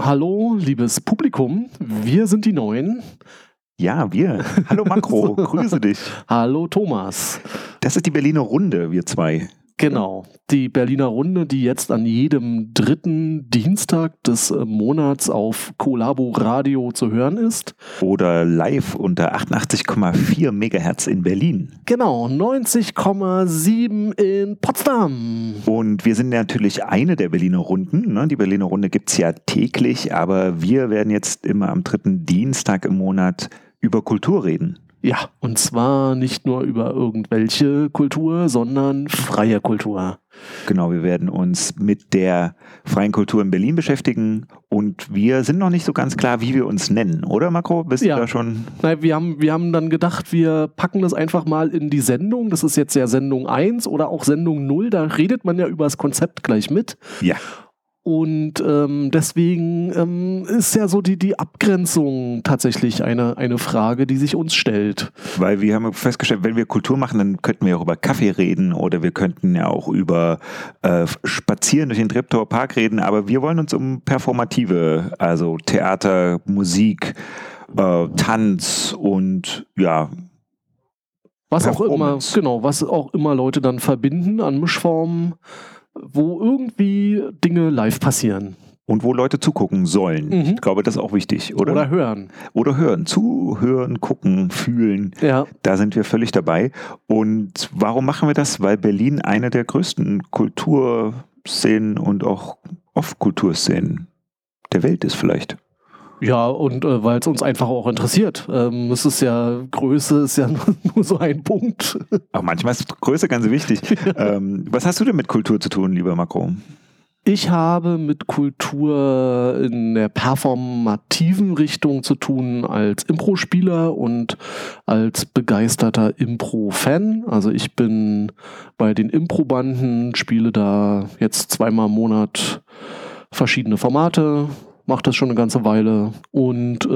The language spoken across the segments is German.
Hallo, liebes Publikum, wir sind die Neuen. Ja, wir. Hallo Makro, grüße dich. Hallo Thomas. Das ist die Berliner Runde, wir zwei. Genau, die Berliner Runde, die jetzt an jedem dritten Dienstag des Monats auf Collabo Radio zu hören ist. Oder live unter 88,4 Megahertz in Berlin. Genau, 90,7 in Potsdam. Und wir sind natürlich eine der Berliner Runden. Ne? Die Berliner Runde gibt es ja täglich, aber wir werden jetzt immer am dritten Dienstag im Monat über Kultur reden. Ja, und zwar nicht nur über irgendwelche Kultur, sondern freie Kultur. Genau, wir werden uns mit der freien Kultur in Berlin beschäftigen und wir sind noch nicht so ganz klar, wie wir uns nennen, oder Makro? Bist du da schon? Nein, wir haben dann gedacht, wir packen das einfach mal in die Sendung. Das ist jetzt ja Sendung 1 oder auch Sendung 0, da redet man ja über das Konzept gleich mit. Ja. Und deswegen ist ja so die Abgrenzung tatsächlich eine Frage, die sich uns stellt. Weil wir haben festgestellt, wenn wir Kultur machen, dann könnten wir auch über Kaffee reden oder wir könnten ja auch über Spazieren durch den Treptower Park reden, aber wir wollen uns um performative, also Theater, Musik, Tanz und ja, was auch immer Leute dann verbinden an Mischformen, wo irgendwie Dinge live passieren. Und wo Leute zugucken sollen. Mhm. Ich glaube, das ist auch wichtig, oder? Oder hören. Oder hören. Zuhören, gucken, fühlen. Ja. Da sind wir völlig dabei. Und warum machen wir das? Weil Berlin eine der größten Kulturszenen und auch Off-Kulturszenen der Welt ist vielleicht. Ja, und weil es uns einfach auch interessiert. Es ist ja, Größe ist ja nur so ein Punkt. Auch manchmal ist Größe ganz wichtig. Was hast du denn mit Kultur zu tun, lieber Makro? Ich habe mit Kultur in der performativen Richtung zu tun als Impro-Spieler und als begeisterter Impro-Fan. Also ich bin bei den Impro-Banden, spiele da jetzt 2-mal im Monat verschiedene Formate, mache das schon eine ganze Weile und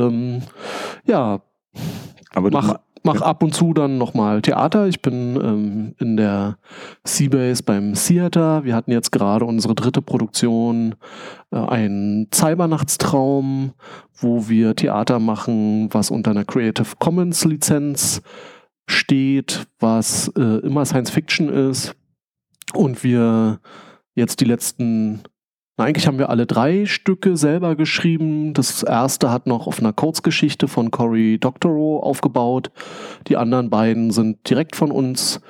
mach ab und zu dann nochmal Theater. Ich bin in der Seabase beim Theater. Wir hatten jetzt gerade unsere 3. Produktion, ein Cybernachtstraum, wo wir Theater machen, was unter einer Creative Commons Lizenz steht, was immer Science Fiction ist. Und wir jetzt eigentlich haben wir alle 3 Stücke selber geschrieben. Das erste hat noch auf einer Kurzgeschichte von Cory Doctorow aufgebaut. Die anderen beiden sind direkt von uns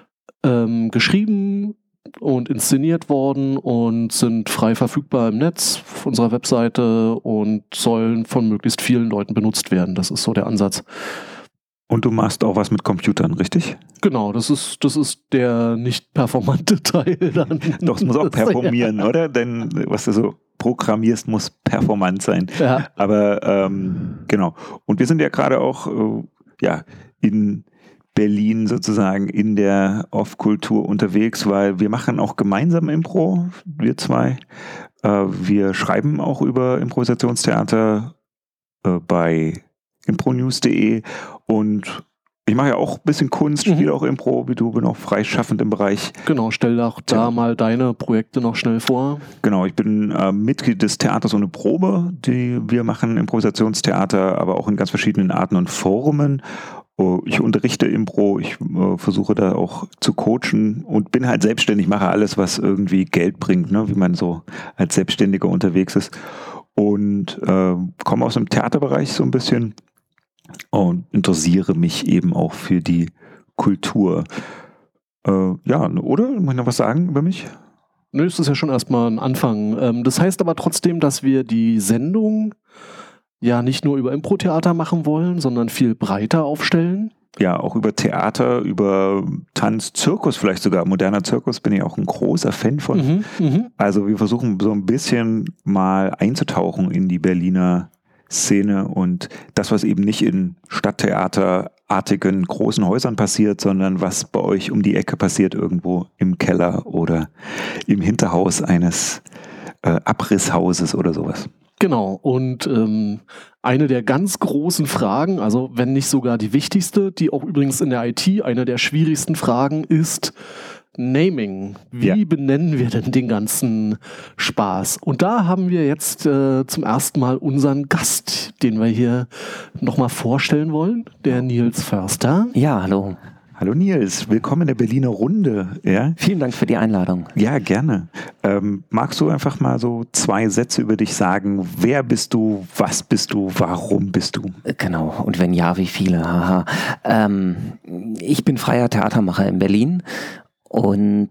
geschrieben und inszeniert worden und sind frei verfügbar im Netz auf unserer Webseite und sollen von möglichst vielen Leuten benutzt werden. Das ist so der Ansatz. Und du machst auch was mit Computern, richtig? Genau, das ist der nicht performante Teil dann. Doch, es muss auch performieren, ja. Oder? Denn was du so programmierst, muss performant sein. Ja. Aber genau. Und wir sind ja gerade auch in Berlin sozusagen in der Off-Kultur unterwegs, weil wir machen auch gemeinsam Impro, wir zwei. Wir schreiben auch über Improvisationstheater bei impronews.de und ich mache ja auch ein bisschen Kunst, spiele auch Impro, wie du, bin auch freischaffend im Bereich. Genau, stell auch da mal deine Projekte noch schnell vor. Genau, ich bin Mitglied des Theaters ohne Probe, die wir machen, Improvisationstheater, aber auch in ganz verschiedenen Arten und Formen. Ich unterrichte Impro, ich versuche da auch zu coachen und bin halt selbstständig, mache alles, was irgendwie Geld bringt, ne, wie man so als Selbstständiger unterwegs ist. Und komme aus dem Theaterbereich so ein bisschen und interessiere mich eben auch für die Kultur. Oder? Muss ich noch was sagen über mich? Nö, das ist ja schon erstmal ein Anfang. Das heißt aber trotzdem, dass wir die Sendung ja nicht nur über Impro-Theater machen wollen, sondern viel breiter aufstellen. Ja, auch über Theater, über Tanz, Zirkus vielleicht sogar. Moderner Zirkus bin ich auch ein großer Fan von. Also wir versuchen so ein bisschen mal einzutauchen in die Berliner Szene und das, was eben nicht in Stadttheaterartigen großen Häusern passiert, sondern was bei euch um die Ecke passiert, irgendwo im Keller oder im Hinterhaus eines Abrisshauses oder sowas. Genau, und eine der ganz großen Fragen, also wenn nicht sogar die wichtigste, die auch übrigens in der IT eine der schwierigsten Fragen ist, Naming. Wie benennen wir denn den ganzen Spaß? Und da haben wir jetzt zum ersten Mal unseren Gast, den wir hier nochmal vorstellen wollen, der Nils Förster. Ja, hallo. Hallo Nils, willkommen in der Berliner Runde. Ja? Vielen Dank für die Einladung. Ja, gerne. Magst du einfach mal so 2 Sätze über dich sagen? Wer bist du, was bist du, warum bist du? Genau, und wenn ja, wie viele? Haha. Ich bin freier Theatermacher in Berlin und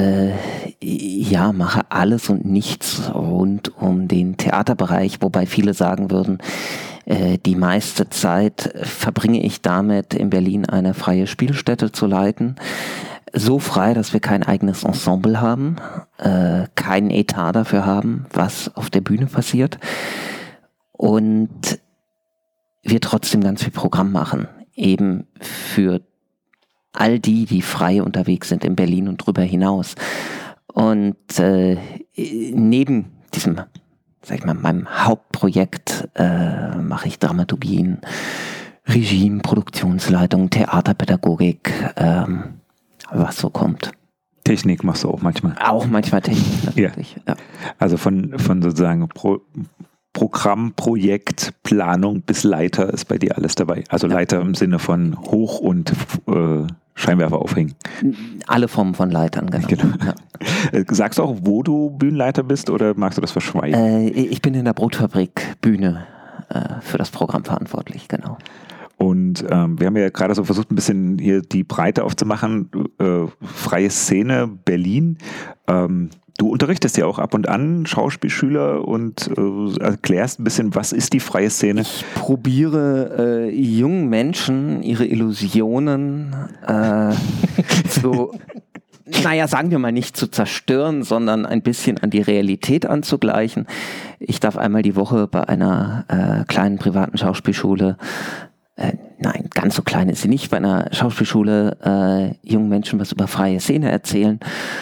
mache alles und nichts rund um den Theaterbereich, wobei viele sagen würden, die meiste Zeit verbringe ich damit, in Berlin eine freie Spielstätte zu leiten. So frei, dass wir kein eigenes Ensemble haben, keinen Etat dafür haben, was auf der Bühne passiert. Und wir trotzdem ganz viel Programm machen. Eben für all die frei unterwegs sind in Berlin und darüber hinaus. Und neben diesem, sag ich mal, meinem Hauptprojekt mache ich Dramaturgien, Regie, Produktionsleitung, Theaterpädagogik, was so kommt. Technik machst du auch manchmal? Auch manchmal Technik, natürlich. Ja. Also von sozusagen Programm, Projekt, Planung bis Leiter ist bei dir alles dabei. Also Leiter im Sinne von Hoch- und Scheinwerfer aufhängen. Alle Formen von Leitern, genau. Ja. Sagst du auch, wo du Bühnenleiter bist oder magst du das verschweigen? Ich bin in der Brotfabrik Bühne für das Programm verantwortlich, genau. Und wir haben ja gerade so versucht, ein bisschen hier die Breite aufzumachen. Freie Szene, Berlin. Du unterrichtest ja auch ab und an Schauspielschüler und erklärst ein bisschen, was ist die freie Szene? Ich probiere jungen Menschen ihre Illusionen sagen wir mal nicht zu zerstören, sondern ein bisschen an die Realität anzugleichen. Ich darf einmal die Woche bei einer kleinen privaten Schauspielschule, nein, ganz so klein ist sie nicht, bei einer Schauspielschule jungen Menschen was über freie Szene erzählen.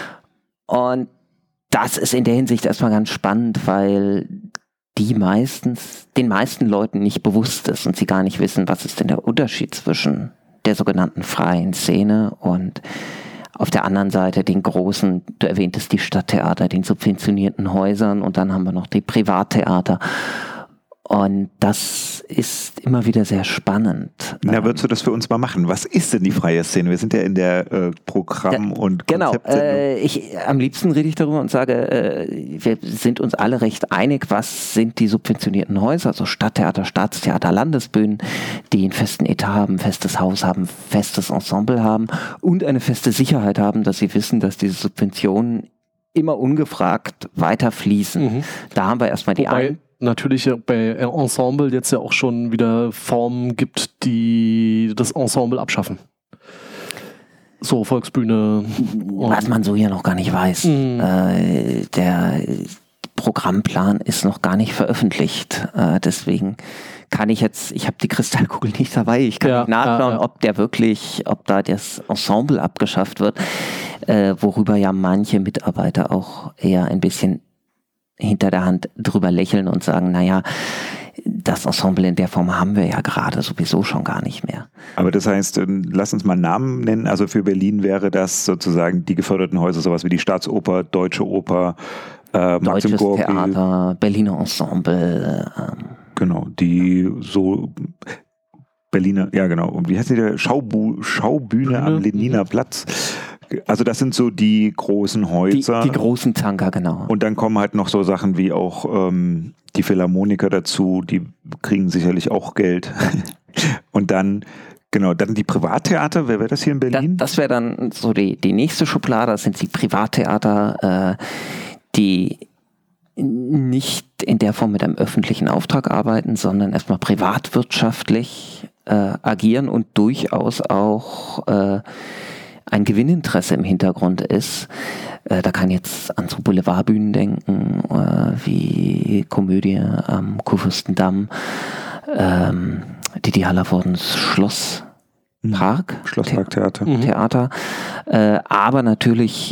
Und das ist in der Hinsicht erstmal ganz spannend, weil den meisten Leuten nicht bewusst ist und sie gar nicht wissen, was ist denn der Unterschied zwischen der sogenannten freien Szene und auf der anderen Seite den großen, du erwähntest die Stadttheater, den subventionierten Häusern und dann haben wir noch die Privattheater. Und das ist immer wieder sehr spannend. Na, würdest du das für uns mal machen? Was ist denn die freie Szene? Wir sind ja in der Programm- und Konzeptsendung. Am liebsten rede ich darüber und sage, wir sind uns alle recht einig, was sind die subventionierten Häuser, also Stadttheater, Staatstheater, Landesbühnen, die einen festen Etat haben, festes Haus haben, festes Ensemble haben und eine feste Sicherheit haben, dass sie wissen, dass diese Subventionen immer ungefragt weiterfließen. Mhm. Da haben wir erstmal die natürlich bei Ensemble jetzt ja auch schon wieder Formen gibt, die das Ensemble abschaffen. So, Volksbühne. Was man so hier noch gar nicht weiß. Der Programmplan ist noch gar nicht veröffentlicht. Deswegen kann ich habe die Kristallkugel nicht dabei. Ich kann nicht nachschauen, ob da das Ensemble abgeschafft wird, worüber ja manche Mitarbeiter auch eher ein bisschen hinter der Hand drüber lächeln und sagen, naja, das Ensemble in der Form haben wir ja gerade sowieso schon gar nicht mehr. Aber das heißt, lass uns mal Namen nennen. Also für Berlin wäre das sozusagen die geförderten Häuser, sowas wie die Staatsoper, Deutsche Oper, Deutsches Theater, Berliner Ensemble. Genau, die so Berliner, ja genau. Und wie heißt die? Schaubühne am Leniner Platz. Also das sind so die großen Häuser. Die großen Tanker, genau. Und dann kommen halt noch so Sachen wie auch die Philharmoniker dazu, die kriegen sicherlich auch Geld. Und dann die Privattheater, wer wäre das hier in Berlin? Das wäre dann so die nächste Schublade, das sind die Privattheater, die nicht in der Form mit einem öffentlichen Auftrag arbeiten, sondern erstmal privatwirtschaftlich agieren und durchaus auch ein Gewinninteresse im Hintergrund ist. Da kann jetzt an so Boulevardbühnen denken, wie Komödie am Kurfürstendamm, die Hallervordens Schlosspark. Schlossparktheater. Theater. Aber natürlich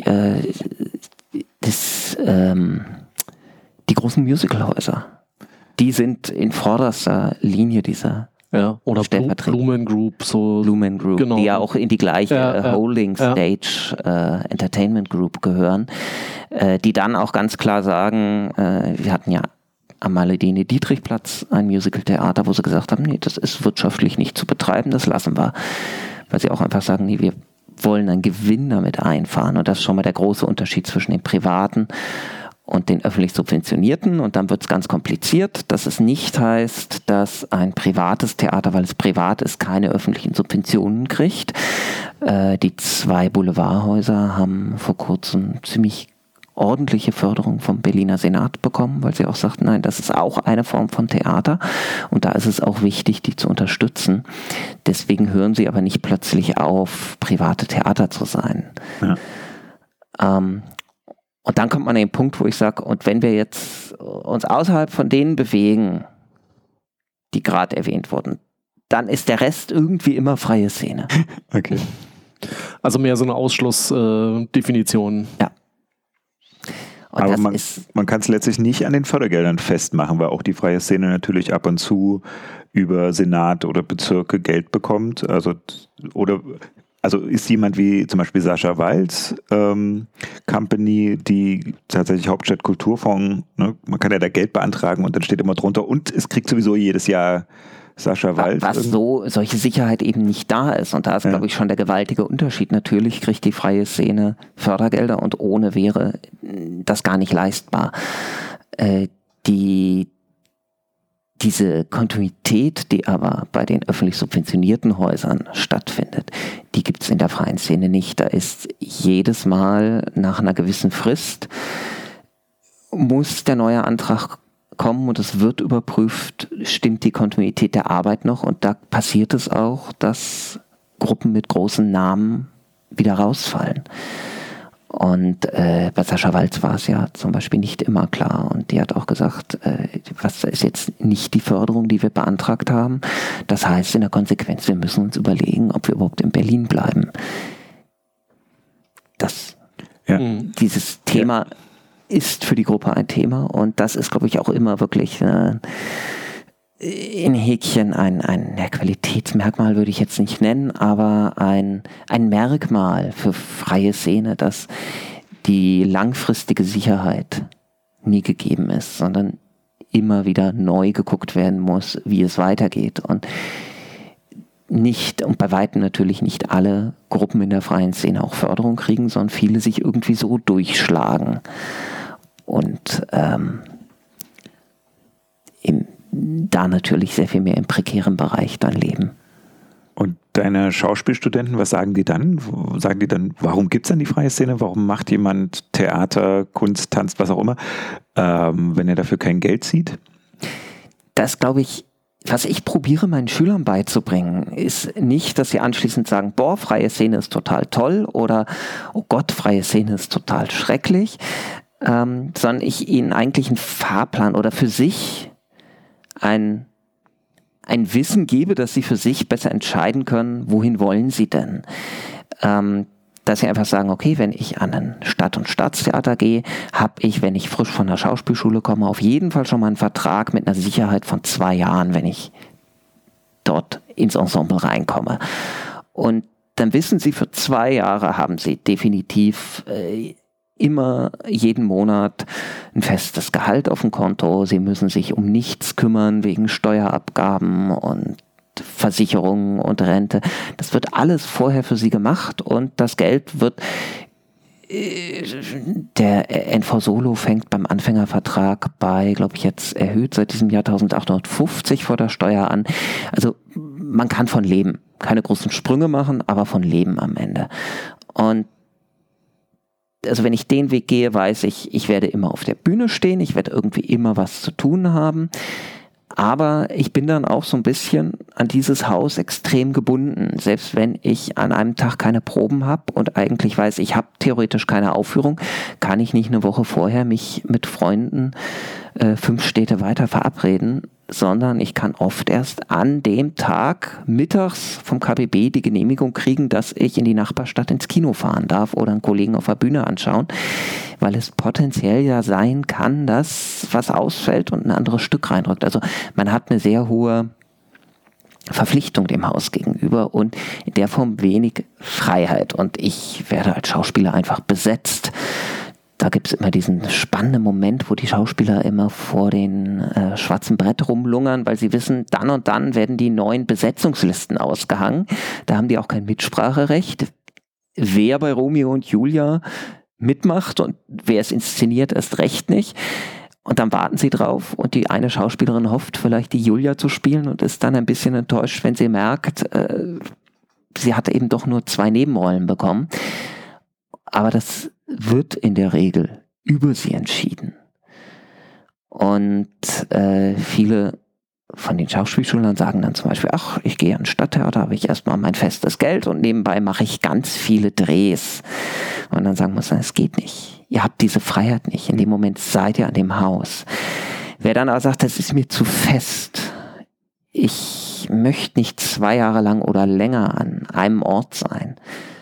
die großen Musicalhäuser. Die sind in vorderster Linie dieser Ja, oder Blumen Group, Blumen Group, genau, die ja auch in die gleiche Holding Stage Entertainment Group gehören, die dann auch ganz klar sagen, wir hatten ja am Marlene-Dietrich-Platz ein Musical-Theater, wo sie gesagt haben, nee, das ist wirtschaftlich nicht zu betreiben, das lassen wir. Weil sie auch einfach sagen, nee, wir wollen einen Gewinn damit einfahren. Und das ist schon mal der große Unterschied zwischen den privaten und den öffentlich subventionierten. Und dann wird es ganz kompliziert, dass es nicht heißt, dass ein privates Theater, weil es privat ist, keine öffentlichen Subventionen kriegt. Die 2 Boulevardhäuser haben vor kurzem ziemlich ordentliche Förderung vom Berliner Senat bekommen, weil sie auch sagten, nein, das ist auch eine Form von Theater und da ist es auch wichtig, die zu unterstützen. Deswegen hören sie aber nicht plötzlich auf, private Theater zu sein. Ja. Und dann kommt man an den Punkt, wo ich sage, und wenn wir jetzt uns außerhalb von denen bewegen, die gerade erwähnt wurden, dann ist der Rest irgendwie immer freie Szene. Okay. Also mehr so eine Ausschlussdefinition. Ja. Und aber man kann es letztlich nicht an den Fördergeldern festmachen, weil auch die freie Szene natürlich ab und zu über Senat oder Bezirke Geld bekommt. Also ist jemand wie zum Beispiel Sascha Waltz Company, die tatsächlich Hauptstadt Kulturfonds, ne, man kann ja da Geld beantragen und dann steht immer drunter und es kriegt sowieso jedes Jahr Sascha Waltz. Was solche Sicherheit eben nicht da ist. Und da ist, glaube ich, schon der gewaltige Unterschied. Natürlich kriegt die freie Szene Fördergelder und ohne wäre das gar nicht leistbar. Diese Kontinuität, die aber bei den öffentlich subventionierten Häusern stattfindet, die gibt es in der freien Szene nicht. Da ist jedes Mal nach einer gewissen Frist muss der neue Antrag kommen und es wird überprüft, stimmt die Kontinuität der Arbeit noch, und da passiert es auch, dass Gruppen mit großen Namen wieder rausfallen. Und bei Sascha Waltz war es ja zum Beispiel nicht immer klar, und die hat auch gesagt, was ist jetzt nicht die Förderung, die wir beantragt haben. Das heißt in der Konsequenz, wir müssen uns überlegen, ob wir überhaupt in Berlin bleiben. Dieses Thema ist für die Gruppe ein Thema, und das ist, glaube ich, auch immer wirklich in Häkchen ein Qualitätsmerkmal würde ich jetzt nicht nennen, aber ein Merkmal für freie Szene, dass die langfristige Sicherheit nie gegeben ist, sondern immer wieder neu geguckt werden muss, wie es weitergeht, und bei weitem natürlich nicht alle Gruppen in der freien Szene auch Förderung kriegen, sondern viele sich irgendwie so durchschlagen und da natürlich sehr viel mehr im prekären Bereich dann leben. Und deine Schauspielstudenten, was sagen die dann? Sagen die dann, warum gibt es denn die freie Szene? Warum macht jemand Theater, Kunst, Tanz, was auch immer, wenn er dafür kein Geld zieht? Das, glaube ich, was ich probiere meinen Schülern beizubringen, ist nicht, dass sie anschließend sagen, boah, freie Szene ist total toll oder oh Gott, freie Szene ist total schrecklich, sondern ich ihnen eigentlich einen Fahrplan oder für sich ein Wissen gebe, dass sie für sich besser entscheiden können, wohin wollen sie denn. Dass sie einfach sagen, okay, wenn ich an ein Stadt- und Staatstheater gehe, habe ich, wenn ich frisch von der Schauspielschule komme, auf jeden Fall schon mal einen Vertrag mit einer Sicherheit von 2 Jahren, wenn ich dort ins Ensemble reinkomme. Und dann wissen sie, für 2 Jahre haben sie definitiv immer jeden Monat ein festes Gehalt auf dem Konto. Sie müssen sich um nichts kümmern wegen Steuerabgaben und Versicherungen und Rente. Das wird alles vorher für sie gemacht, und das Geld wird, der NV Solo fängt beim Anfängervertrag bei, glaube ich, jetzt erhöht seit diesem Jahr 1.850 vor der Steuer an. Also man kann von leben. Keine großen Sprünge machen, aber von leben am Ende. Und also wenn ich den Weg gehe, weiß ich, ich werde immer auf der Bühne stehen, ich werde irgendwie immer was zu tun haben, aber ich bin dann auch so ein bisschen an dieses Haus extrem gebunden. Selbst wenn ich an einem Tag keine Proben habe und eigentlich weiß, ich habe theoretisch keine Aufführung, kann ich nicht eine Woche vorher mich mit Freunden 5 Städte weiter verabreden, sondern ich kann oft erst an dem Tag mittags vom KBB die Genehmigung kriegen, dass ich in die Nachbarstadt ins Kino fahren darf oder einen Kollegen auf der Bühne anschauen, weil es potenziell ja sein kann, dass was ausfällt und ein anderes Stück reindrückt. Also man hat eine sehr hohe Verpflichtung dem Haus gegenüber und in der Form wenig Freiheit. Und ich werde als Schauspieler einfach besetzt. Da gibt es immer diesen spannenden Moment, wo die Schauspieler immer vor den schwarzen Brett rumlungern, weil sie wissen, dann und dann werden die neuen Besetzungslisten ausgehangen. Da haben die auch kein Mitspracherecht. Wer bei Romeo und Julia mitmacht und wer es inszeniert, erst recht nicht. Und dann warten sie drauf und die eine Schauspielerin hofft vielleicht die Julia zu spielen und ist dann ein bisschen enttäuscht, wenn sie merkt, sie hatte eben doch nur 2 Nebenrollen bekommen. Aber das wird in der Regel über sie entschieden. Und viele von den Schauspielschülern sagen dann zum Beispiel, ach, ich gehe ans Stadttheater, habe ich erstmal mein festes Geld und nebenbei mache ich ganz viele Drehs. Und dann sagen muss man, es geht nicht. Ihr habt diese Freiheit nicht. In dem Moment seid ihr an dem Haus. Wer dann aber sagt, das ist mir zu fest, ich möchte nicht 2 Jahre lang oder länger an einem Ort sein,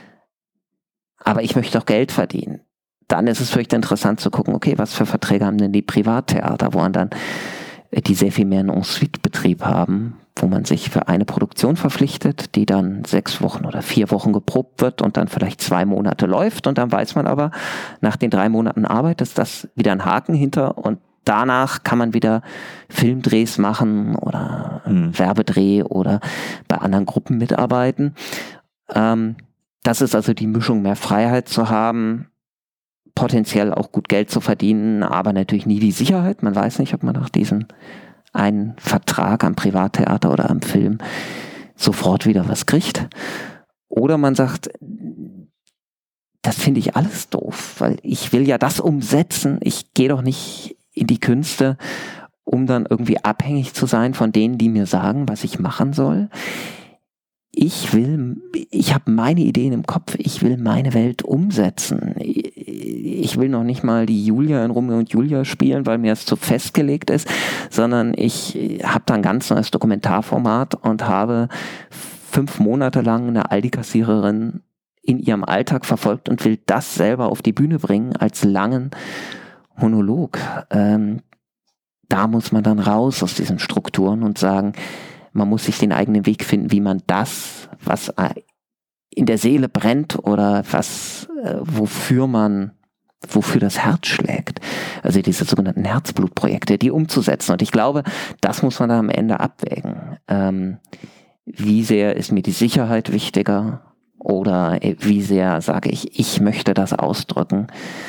aber ich möchte auch Geld verdienen, dann ist es vielleicht interessant zu gucken, okay, was für Verträge haben denn die Privattheater, wo man dann die sehr viel mehr einen En-suite-Betrieb haben, wo man sich für eine Produktion verpflichtet, die dann 6 Wochen oder 4 Wochen geprobt wird und dann vielleicht 2 Monate läuft und dann weiß man aber, nach den 3 Monaten Arbeit ist das wieder ein Haken hinter und danach kann man wieder Filmdrehs machen oder Werbedreh oder bei anderen Gruppen mitarbeiten. Das ist also die Mischung, mehr Freiheit zu haben, potenziell auch gut Geld zu verdienen, aber natürlich nie die Sicherheit. Man weiß nicht, ob man nach diesem einen Vertrag am Privattheater oder am Film sofort wieder was kriegt. Oder man sagt, das finde ich alles doof, weil ich will ja das umsetzen. Ich gehe doch nicht in die Künste, um dann irgendwie abhängig zu sein von denen, die mir sagen, was ich machen soll. Ich habe meine Ideen im Kopf, ich will meine Welt umsetzen. Ich will noch nicht mal die Julia in Romeo und Julia spielen, weil mir das zu festgelegt ist, sondern ich habe da ein ganz neues Dokumentarformat und habe 5 Monate lang eine Aldi-Kassiererin in ihrem Alltag verfolgt und will das selber auf die Bühne bringen als langen Monolog. Da muss man dann raus aus diesen Strukturen und sagen, man muss sich den eigenen Weg finden, wie man das, was in der Seele brennt oder was, wofür das Herz schlägt. Also diese sogenannten Herzblutprojekte, die umzusetzen. Und ich glaube, das muss man da am Ende abwägen. Wie sehr ist mir die Sicherheit wichtiger oder wie sehr sage ich möchte das ausdrücken,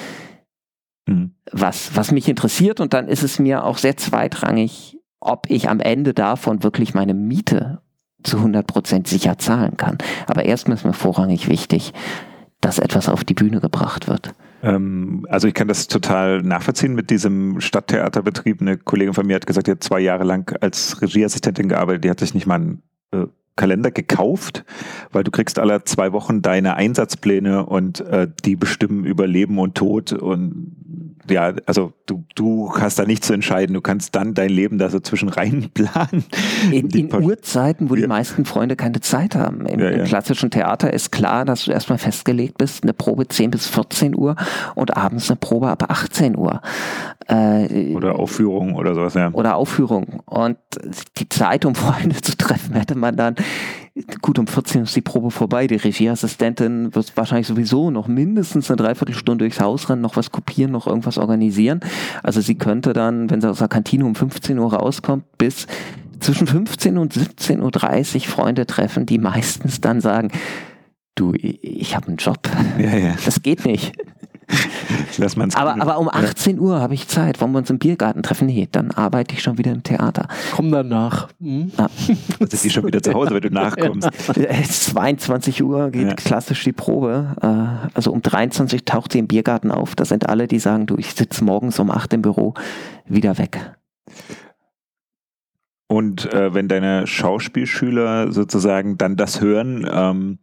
was mich interessiert. Und dann ist es mir auch sehr zweitrangig, ob ich am Ende davon wirklich meine Miete zu 100% sicher zahlen kann. Aber erstmal ist mir vorrangig wichtig, dass etwas auf die Bühne gebracht wird. Also ich kann das total nachvollziehen mit diesem Stadttheaterbetrieb. Eine Kollegin von mir hat gesagt, die hat 2 Jahre lang als Regieassistentin gearbeitet, die hat sich nicht mal einen Kalender gekauft, weil du kriegst alle 2 Wochen deine Einsatzpläne und die bestimmen über Leben und Tod und ja, also du hast da nichts zu entscheiden, du kannst dann dein Leben da so zwischen rein planen. In Uhrzeiten, wo die meisten Freunde keine Zeit haben. Im klassischen Theater ist klar, dass du erstmal festgelegt bist, eine Probe 10 bis 14 Uhr und abends eine Probe ab 18 Uhr. Oder Aufführung oder sowas, ja. Oder Aufführung. Und die Zeit, um Freunde zu treffen, hätte man dann, gut, um 14 Uhr ist die Probe vorbei. Die Regieassistentin wird wahrscheinlich sowieso noch mindestens eine Dreiviertelstunde durchs Haus rennen, noch was kopieren, noch irgendwas organisieren. Also sie könnte dann, wenn sie aus der Kantine um 15 Uhr rauskommt, bis zwischen 15 und 17.30 Uhr Freunde treffen, die meistens dann sagen, du, ich habe einen Job. Ja. Das geht nicht. Aber um 18 Uhr habe ich Zeit. Wollen wir uns im Biergarten treffen? Nee, dann arbeite ich schon wieder im Theater. Komm dann nach. Ja. Dann sind die schon wieder zu Hause, wenn du nachkommst. 22 Uhr geht klassisch die Probe. Also um 23 taucht sie im Biergarten auf. Das sind alle, die sagen, du, ich sitze morgens um 8 im Büro, wieder weg. Und wenn deine Schauspielschüler sozusagen dann das hören,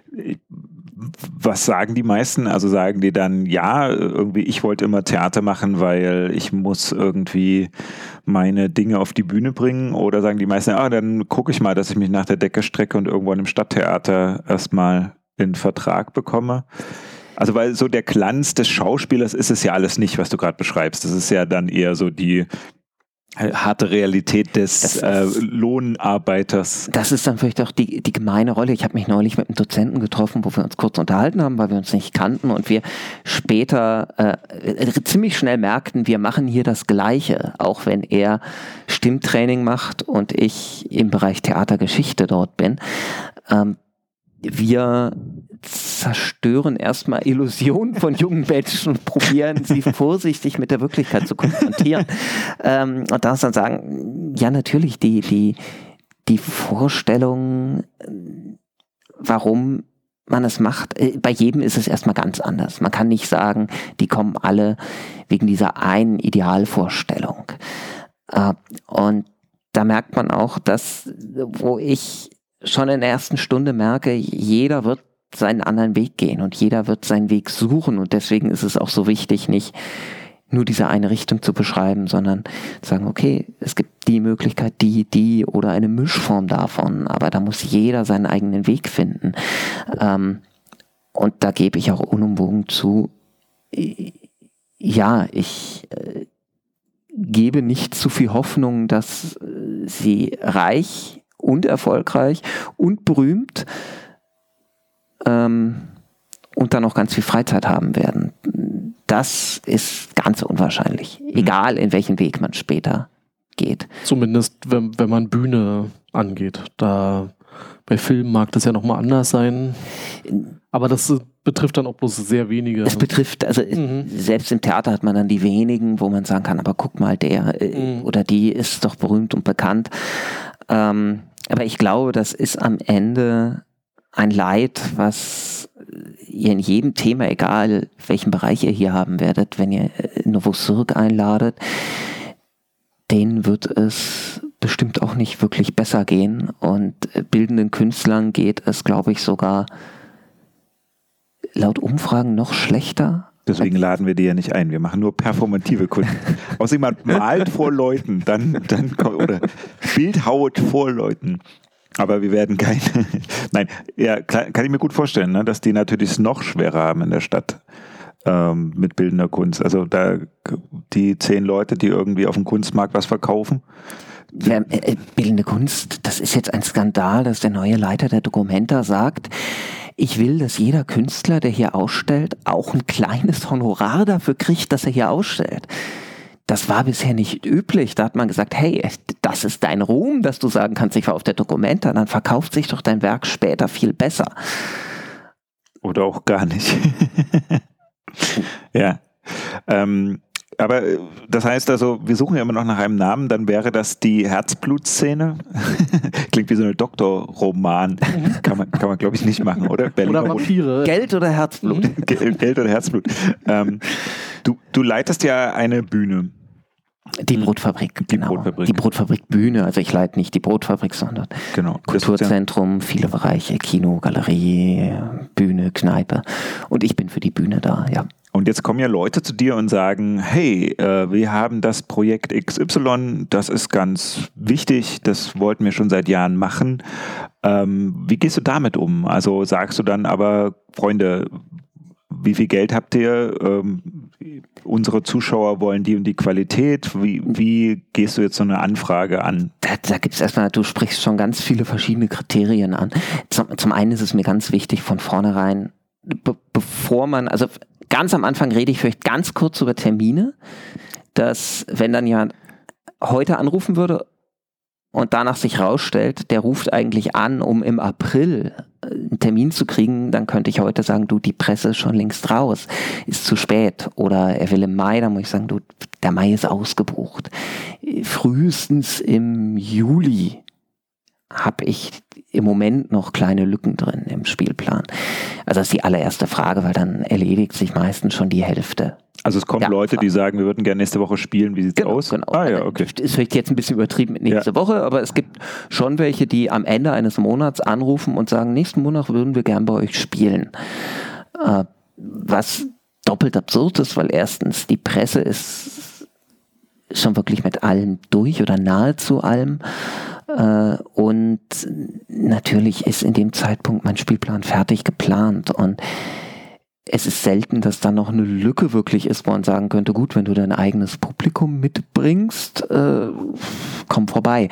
was sagen die meisten? Also sagen die dann, ja, irgendwie, ich wollte immer Theater machen, weil ich muss irgendwie meine Dinge auf die Bühne bringen? Oder sagen die meisten, dann gucke ich mal, dass ich mich nach der Decke strecke und irgendwo in einem Stadttheater erstmal einen Vertrag bekomme? Also weil so der Glanz des Schauspielers ist es ja alles nicht, was du gerade beschreibst. Das ist ja dann eher so die harte Realität des Lohnarbeiters. Das ist dann vielleicht auch die gemeine Rolle. Ich habe mich neulich mit einem Dozenten getroffen, wo wir uns kurz unterhalten haben, weil wir uns nicht kannten und wir später ziemlich schnell merkten, wir machen hier das Gleiche, auch wenn er Stimmtraining macht und ich im Bereich Theatergeschichte dort bin. Wir zerstören erstmal Illusionen von jungen Menschen und probieren sie vorsichtig mit der Wirklichkeit zu konfrontieren. Und da dann sagen, ja natürlich, die Vorstellung, warum man es macht, bei jedem ist es erstmal ganz anders. Man kann nicht sagen, die kommen alle wegen dieser einen Idealvorstellung. Und da merkt man auch, dass, wo ich schon in der ersten Stunde merke, jeder wird seinen anderen Weg gehen und jeder wird seinen Weg suchen und deswegen ist es auch so wichtig, nicht nur diese eine Richtung zu beschreiben, sondern zu sagen, okay, es gibt die Möglichkeit, die oder eine Mischform davon, aber da muss jeder seinen eigenen Weg finden. Und da gebe ich auch unumwogen zu, ja, ich gebe nicht zu viel Hoffnung, dass sie reich und erfolgreich und berühmt und dann auch ganz viel Freizeit haben werden. Das ist ganz unwahrscheinlich. Egal, in welchen Weg man später geht. Zumindest, wenn man Bühne angeht. Da bei Filmen mag das ja nochmal anders sein. Aber das betrifft dann auch bloß sehr wenige. Es betrifft, also selbst im Theater hat man dann die wenigen, wo man sagen kann, aber guck mal, der oder die ist doch berühmt und bekannt. Aber ich glaube, das ist am Ende ein Leid, was ihr in jedem Thema, egal welchen Bereich ihr hier haben werdet, wenn ihr Nouveau Cirque einladet, denen wird es bestimmt auch nicht wirklich besser gehen. Und bildenden Künstlern geht es, glaube ich, sogar laut Umfragen noch schlechter. Deswegen laden wir die ja nicht ein. Wir machen nur performative Kunden. Außer jemand malt vor Leuten, dann oder bildhaut vor Leuten. Aber wir werden keine. Nein, ja, klar, kann ich mir gut vorstellen, ne, dass die natürlich es noch schwerer haben in der Stadt mit bildender Kunst. Also da die 10 Leute, die irgendwie auf dem Kunstmarkt was verkaufen. Bildende Kunst, das ist jetzt ein Skandal, dass der neue Leiter der Documenta sagt, ich will, dass jeder Künstler, der hier ausstellt, auch ein kleines Honorar dafür kriegt, dass er hier ausstellt. Das war bisher nicht üblich. Da hat man gesagt, hey, das ist dein Ruhm, dass du sagen kannst, ich war auf der Documenta, dann verkauft sich doch dein Werk später viel besser. Oder auch gar nicht. Ja. Aber das heißt also, wir suchen ja immer noch nach einem Namen, dann wäre das die Herzblut-Szene. Klingt wie so eine Doktorroman. Kann man glaube ich, nicht machen, oder? Berlin oder Vampire. Geld oder Herzblut? Geld oder Herzblut. Du leitest ja eine Bühne. Die Brotfabrik, genau. Die Brotfabrik Bühne. Also ich leite nicht die Brotfabrik, sondern Kulturzentrum, viele Bereiche, Kino, Galerie, Bühne, Kneipe. Und ich bin für die Bühne da, ja. Und jetzt kommen ja Leute zu dir und sagen, hey, wir haben das Projekt XY, das ist ganz wichtig, das wollten wir schon seit Jahren machen. Wie gehst du damit um? Also sagst du dann aber, Freunde, wie viel Geld habt ihr? Unsere Zuschauer wollen die und die Qualität. Wie gehst du jetzt so eine Anfrage an? Da gibt es erstmal, du sprichst schon ganz viele verschiedene Kriterien an. Zum einen ist es mir ganz wichtig von vornherein, bevor man, also ganz am Anfang rede ich vielleicht ganz kurz über Termine, dass wenn dann ja heute anrufen würde und danach sich rausstellt, der ruft eigentlich an, um im April einen Termin zu kriegen, dann könnte ich heute sagen, du, die Presse ist schon längst raus, ist zu spät. Oder er will im Mai, dann muss ich sagen, du, der Mai ist ausgebucht. Frühestens im Juli habe ich im Moment noch kleine Lücken drin im Spielplan. Also das ist die allererste Frage, weil dann erledigt sich meistens schon die Hälfte. Also es kommen Leute, die sagen, wir würden gerne nächste Woche spielen. Wie sieht's aus? Genau. Ja, okay. Ist vielleicht jetzt ein bisschen übertrieben mit nächste Woche, aber es gibt schon welche, die am Ende eines Monats anrufen und sagen, nächsten Monat würden wir gern bei euch spielen. Was doppelt absurd ist, weil erstens die Presse ist schon wirklich mit allem durch oder nahezu allem. Und natürlich ist in dem Zeitpunkt mein Spielplan fertig geplant und es ist selten, dass da noch eine Lücke wirklich ist, wo man sagen könnte, gut, wenn du dein eigenes Publikum mitbringst, komm vorbei.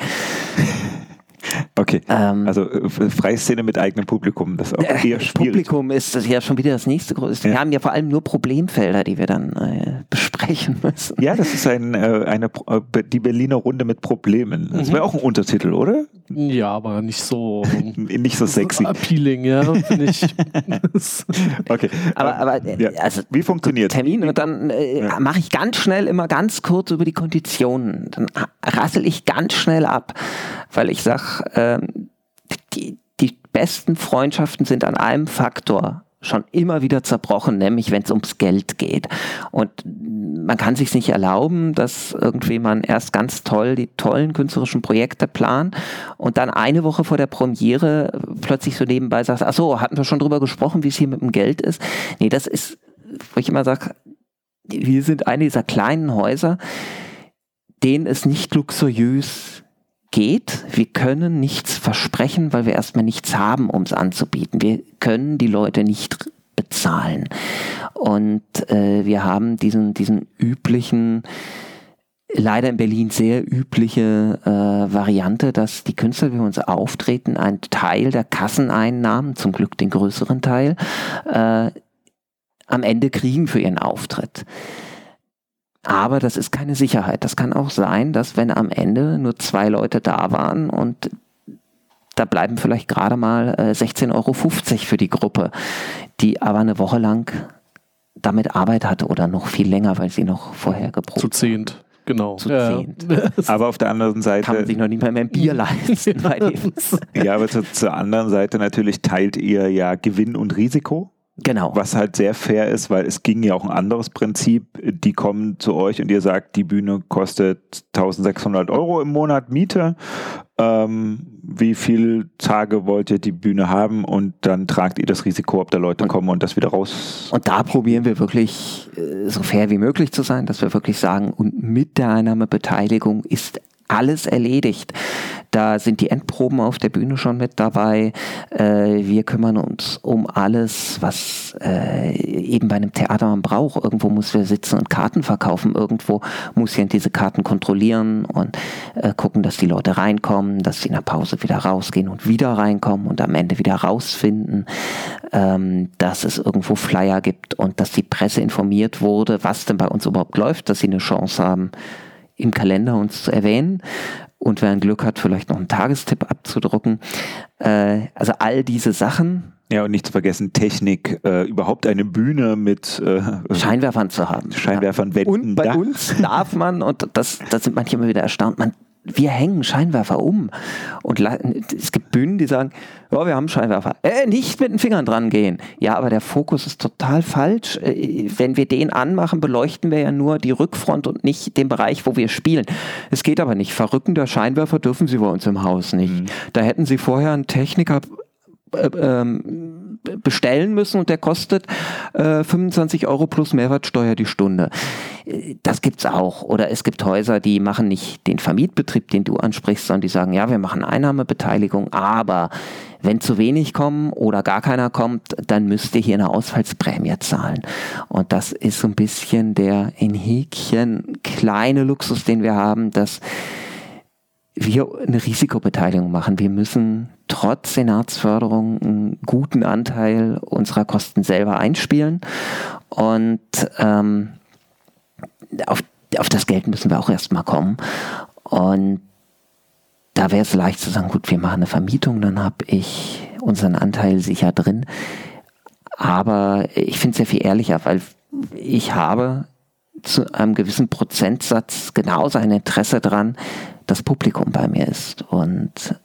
Okay, also freie Szene mit eigenem Publikum, das ist auch eher schwierig. Publikum ist ja schon wieder das nächste Größte. Ja. Wir haben ja vor allem nur Problemfelder, die wir dann besprechen müssen. Ja, das ist die Berliner Runde mit Problemen. Das wäre auch ein Untertitel, oder? Ja, aber nicht so nicht so sexy. Appealing, ja, finde ich. Okay. Aber ja. Also wie funktioniert Termin und dann mache ich ganz schnell immer ganz kurz über die Konditionen. Dann rassel ich ganz schnell ab, weil ich sage, die besten Freundschaften sind an einem Faktor schon immer wieder zerbrochen, nämlich wenn es ums Geld geht. Und man kann sich nicht erlauben, dass irgendwie man erst ganz toll die tollen künstlerischen Projekte plant und dann eine Woche vor der Premiere plötzlich so nebenbei sagt, ach so, hatten wir schon drüber gesprochen, wie es hier mit dem Geld ist? Nee, das ist, wo ich immer sage, wir sind eine dieser kleinen Häuser, denen es nicht luxuriös geht. Wir können nichts versprechen, weil wir erstmal nichts haben, um es anzubieten. Wir können die Leute nicht bezahlen. Und wir haben diesen üblichen, leider in Berlin sehr übliche Variante, dass die Künstler, die bei uns auftreten, einen Teil der Kasseneinnahmen, zum Glück den größeren Teil, am Ende kriegen für ihren Auftritt. Aber das ist keine Sicherheit. Das kann auch sein, dass wenn am Ende nur 2 Leute da waren und da bleiben vielleicht gerade mal 16,50 € für die Gruppe, die aber eine Woche lang damit Arbeit hatte oder noch viel länger, weil sie noch vorher geprobt zu 10. Genau. Zu 10. Aber auf der anderen Seite kann man sich noch nicht mal mehr ein Bier leisten. Ja, aber zur anderen Seite natürlich teilt ihr ja Gewinn und Risiko. Genau. Was halt sehr fair ist, weil es ging ja auch ein anderes Prinzip. Die kommen zu euch und ihr sagt, die Bühne kostet 1.600 € im Monat Miete. Wie viele Tage wollt ihr die Bühne haben? Und dann tragt ihr das Risiko, ob da Leute kommen und das wieder raus. Und da probieren wir wirklich so fair wie möglich zu sein, dass wir wirklich sagen, und mit der Einnahmebeteiligung ist alles erledigt. Da sind die Endproben auf der Bühne schon mit dabei. Wir kümmern uns um alles, was eben bei einem Theater man braucht. Irgendwo muss wir sitzen und Karten verkaufen. Irgendwo muss jemand diese Karten kontrollieren und gucken, dass die Leute reinkommen, dass sie in der Pause wieder rausgehen und wieder reinkommen und am Ende wieder rausfinden, dass es irgendwo Flyer gibt und dass die Presse informiert wurde, was denn bei uns überhaupt läuft, dass sie eine Chance haben, im Kalender uns zu erwähnen und wer ein Glück hat, vielleicht noch einen Tagestipp abzudrucken. Also all diese Sachen. Ja, und nicht zu vergessen, Technik, überhaupt eine Bühne mit Scheinwerfern zu haben. Scheinwerfern, Wänden. Und bei uns darf man, und da sind manche immer wieder erstaunt, wir hängen Scheinwerfer um. Und es gibt Bühnen, die sagen, ja, wir haben Scheinwerfer. Nicht mit den Fingern dran gehen. Ja, aber der Fokus ist total falsch. Wenn wir den anmachen, beleuchten wir ja nur die Rückfront und nicht den Bereich, wo wir spielen. Es geht aber nicht. Verrückender Scheinwerfer dürfen Sie bei uns im Haus nicht. Mhm. Da hätten Sie vorher einen Techniker bestellen müssen und der kostet 25 € plus Mehrwertsteuer die Stunde. Das gibt's auch. Oder es gibt Häuser, die machen nicht den Vermietbetrieb, den du ansprichst, sondern die sagen, ja, wir machen Einnahmebeteiligung, aber wenn zu wenig kommen oder gar keiner kommt, dann müsst ihr hier eine Ausfallsprämie zahlen. Und das ist so ein bisschen der in Häkchen kleine Luxus, den wir haben, dass wir eine Risikobeteiligung machen. Wir müssen trotz Senatsförderung einen guten Anteil unserer Kosten selber einspielen und auf das Geld müssen wir auch erstmal kommen. Und da wäre es leicht zu sagen, gut, wir machen eine Vermietung, dann habe ich unseren Anteil sicher drin. Aber ich finde es sehr viel ehrlicher, weil ich habe zu einem gewissen Prozentsatz genauso ein Interesse daran, das Publikum bei mir ist. Und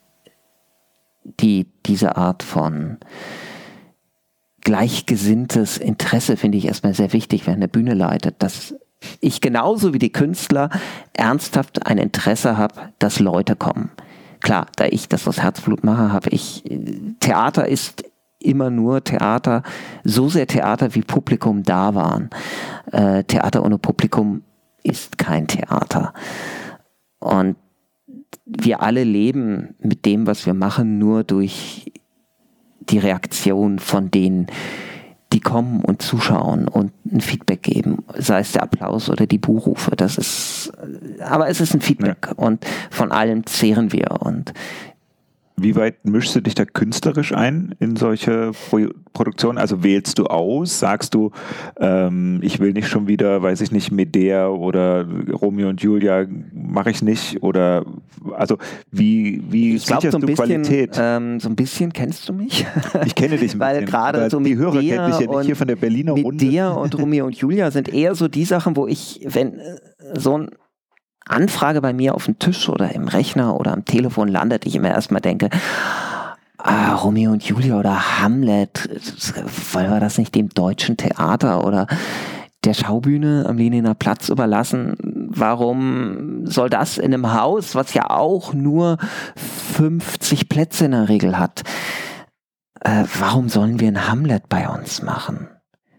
diese Art von gleichgesinntes Interesse finde ich erstmal sehr wichtig, wer eine Bühne leitet, dass ich genauso wie die Künstler ernsthaft ein Interesse habe, dass Leute kommen. Klar, da ich das aus Herzblut mache, Theater ist immer nur Theater, so sehr Theater, wie Publikum da waren. Theater ohne Publikum ist kein Theater. Und wir alle leben mit dem, was wir machen, nur durch die Reaktion von denen, die kommen und zuschauen und ein Feedback geben, sei es der Applaus oder die Buhrufe. Aber es ist ein Feedback und von allem zehren wir. Und wie weit mischst du dich da künstlerisch ein in solche Produktionen? Also wählst du aus? Sagst du, ich will nicht schon wieder, weiß ich nicht, Medea oder Romeo und Julia, mache ich nicht? Oder also wie sicherst du Qualität? So ein bisschen kennst du mich. Ich kenne dich ein weil bisschen. Gerade so die Hörer kennen dich ja nicht hier von der Berliner Runde. Medea und Romeo und Julia sind eher so die Sachen, wo ich, wenn so ein Anfrage bei mir auf dem Tisch oder im Rechner oder am Telefon landet, ich immer erstmal denke, Romeo und Julia oder Hamlet, wollen wir das nicht dem deutschen Theater oder der Schaubühne am Lehniner Platz überlassen? Warum soll das in einem Haus, was ja auch nur 50 Plätze in der Regel hat, warum sollen wir ein Hamlet bei uns machen?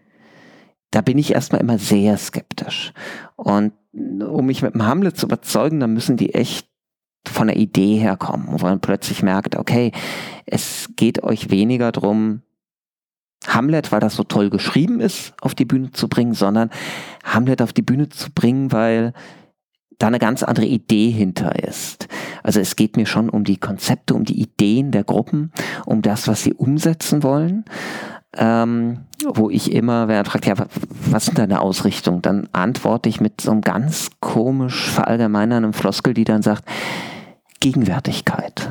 Da bin ich erstmal immer sehr skeptisch. Und um mich mit dem Hamlet zu überzeugen, dann müssen die echt von der Idee herkommen, wo man plötzlich merkt, okay, es geht euch weniger drum, Hamlet, weil das so toll geschrieben ist, auf die Bühne zu bringen, sondern Hamlet auf die Bühne zu bringen, weil da eine ganz andere Idee hinter ist. Also es geht mir schon um die Konzepte, um die Ideen der Gruppen, um das, was sie umsetzen wollen. Wo ich immer, wer fragt, ja, was ist deine Ausrichtung? Dann antworte ich mit so einem ganz komisch verallgemeinernden Floskel, die dann sagt, Gegenwärtigkeit.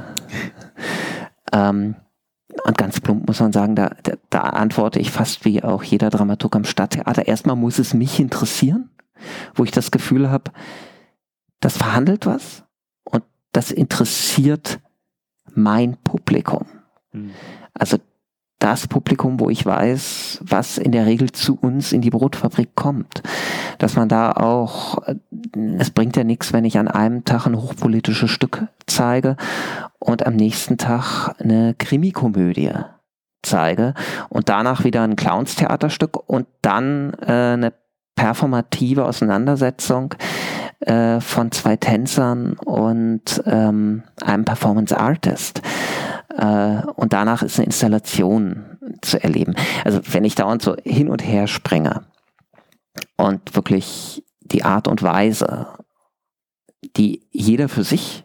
Und ganz plump muss man sagen, da antworte ich fast wie auch jeder Dramaturg am Stadttheater. Erstmal muss es mich interessieren, wo ich das Gefühl habe, das verhandelt was und das interessiert mein Publikum. Also das Publikum, wo ich weiß, was in der Regel zu uns in die Brotfabrik kommt. Dass man da auch, es bringt ja nichts, wenn ich an einem Tag ein hochpolitisches Stück zeige und am nächsten Tag eine Krimikomödie zeige und danach wieder ein Clownstheaterstück und dann eine performative Auseinandersetzung von 2 Tänzern und einem Performance Artist. Und danach ist eine Installation zu erleben. Also wenn ich dauernd so hin und her springe und wirklich die Art und Weise, die jeder für sich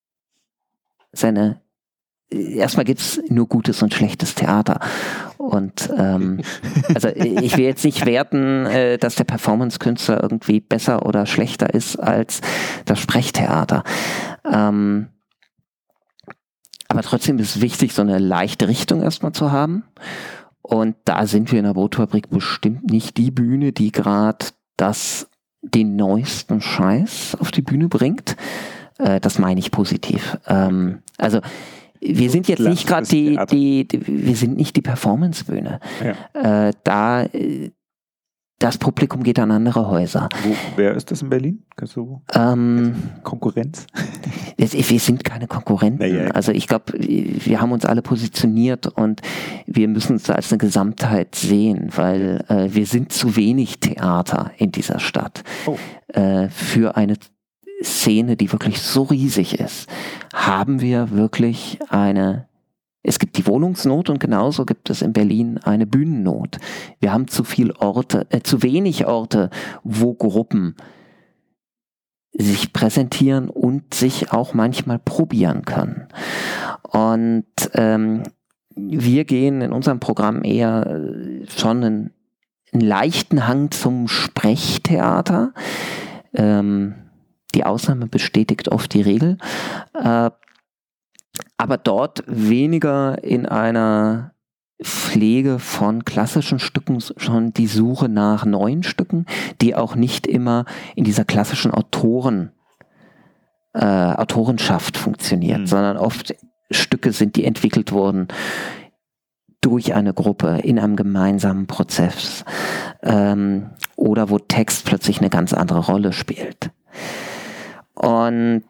erstmal gibt es nur gutes und schlechtes Theater. Und also ich will jetzt nicht werten, dass der Performance-Künstler irgendwie besser oder schlechter ist als das Sprechtheater. Aber trotzdem ist es wichtig, so eine leichte Richtung erstmal zu haben. Und da sind wir in der Brotfabrik bestimmt nicht die Bühne, die gerade den neuesten Scheiß auf die Bühne bringt. Das meine ich positiv. Also wir sind jetzt nicht gerade wir sind nicht die Performancebühne. Ja. Das Publikum geht an andere Häuser. Wer ist das in Berlin? Konkurrenz? Wir sind keine Konkurrenten. Ja. Also ich glaube, wir haben uns alle positioniert und wir müssen es als eine Gesamtheit sehen, weil wir sind zu wenig Theater in dieser Stadt. Für eine Szene, die wirklich so riesig ist, haben wir wirklich es gibt die Wohnungsnot und genauso gibt es in Berlin eine Bühnennot. Wir haben zu wenig Orte, wo Gruppen sich präsentieren und sich auch manchmal probieren können. Und wir gehen in unserem Programm eher schon einen leichten Hang zum Sprechtheater. Die Ausnahme bestätigt oft die Regel. Aber dort weniger in einer Pflege von klassischen Stücken, schon die Suche nach neuen Stücken, die auch nicht immer in dieser klassischen Autorenschaft funktioniert, sondern oft Stücke sind, die entwickelt wurden durch eine Gruppe in einem gemeinsamen Prozess oder wo Text plötzlich eine ganz andere Rolle spielt. Und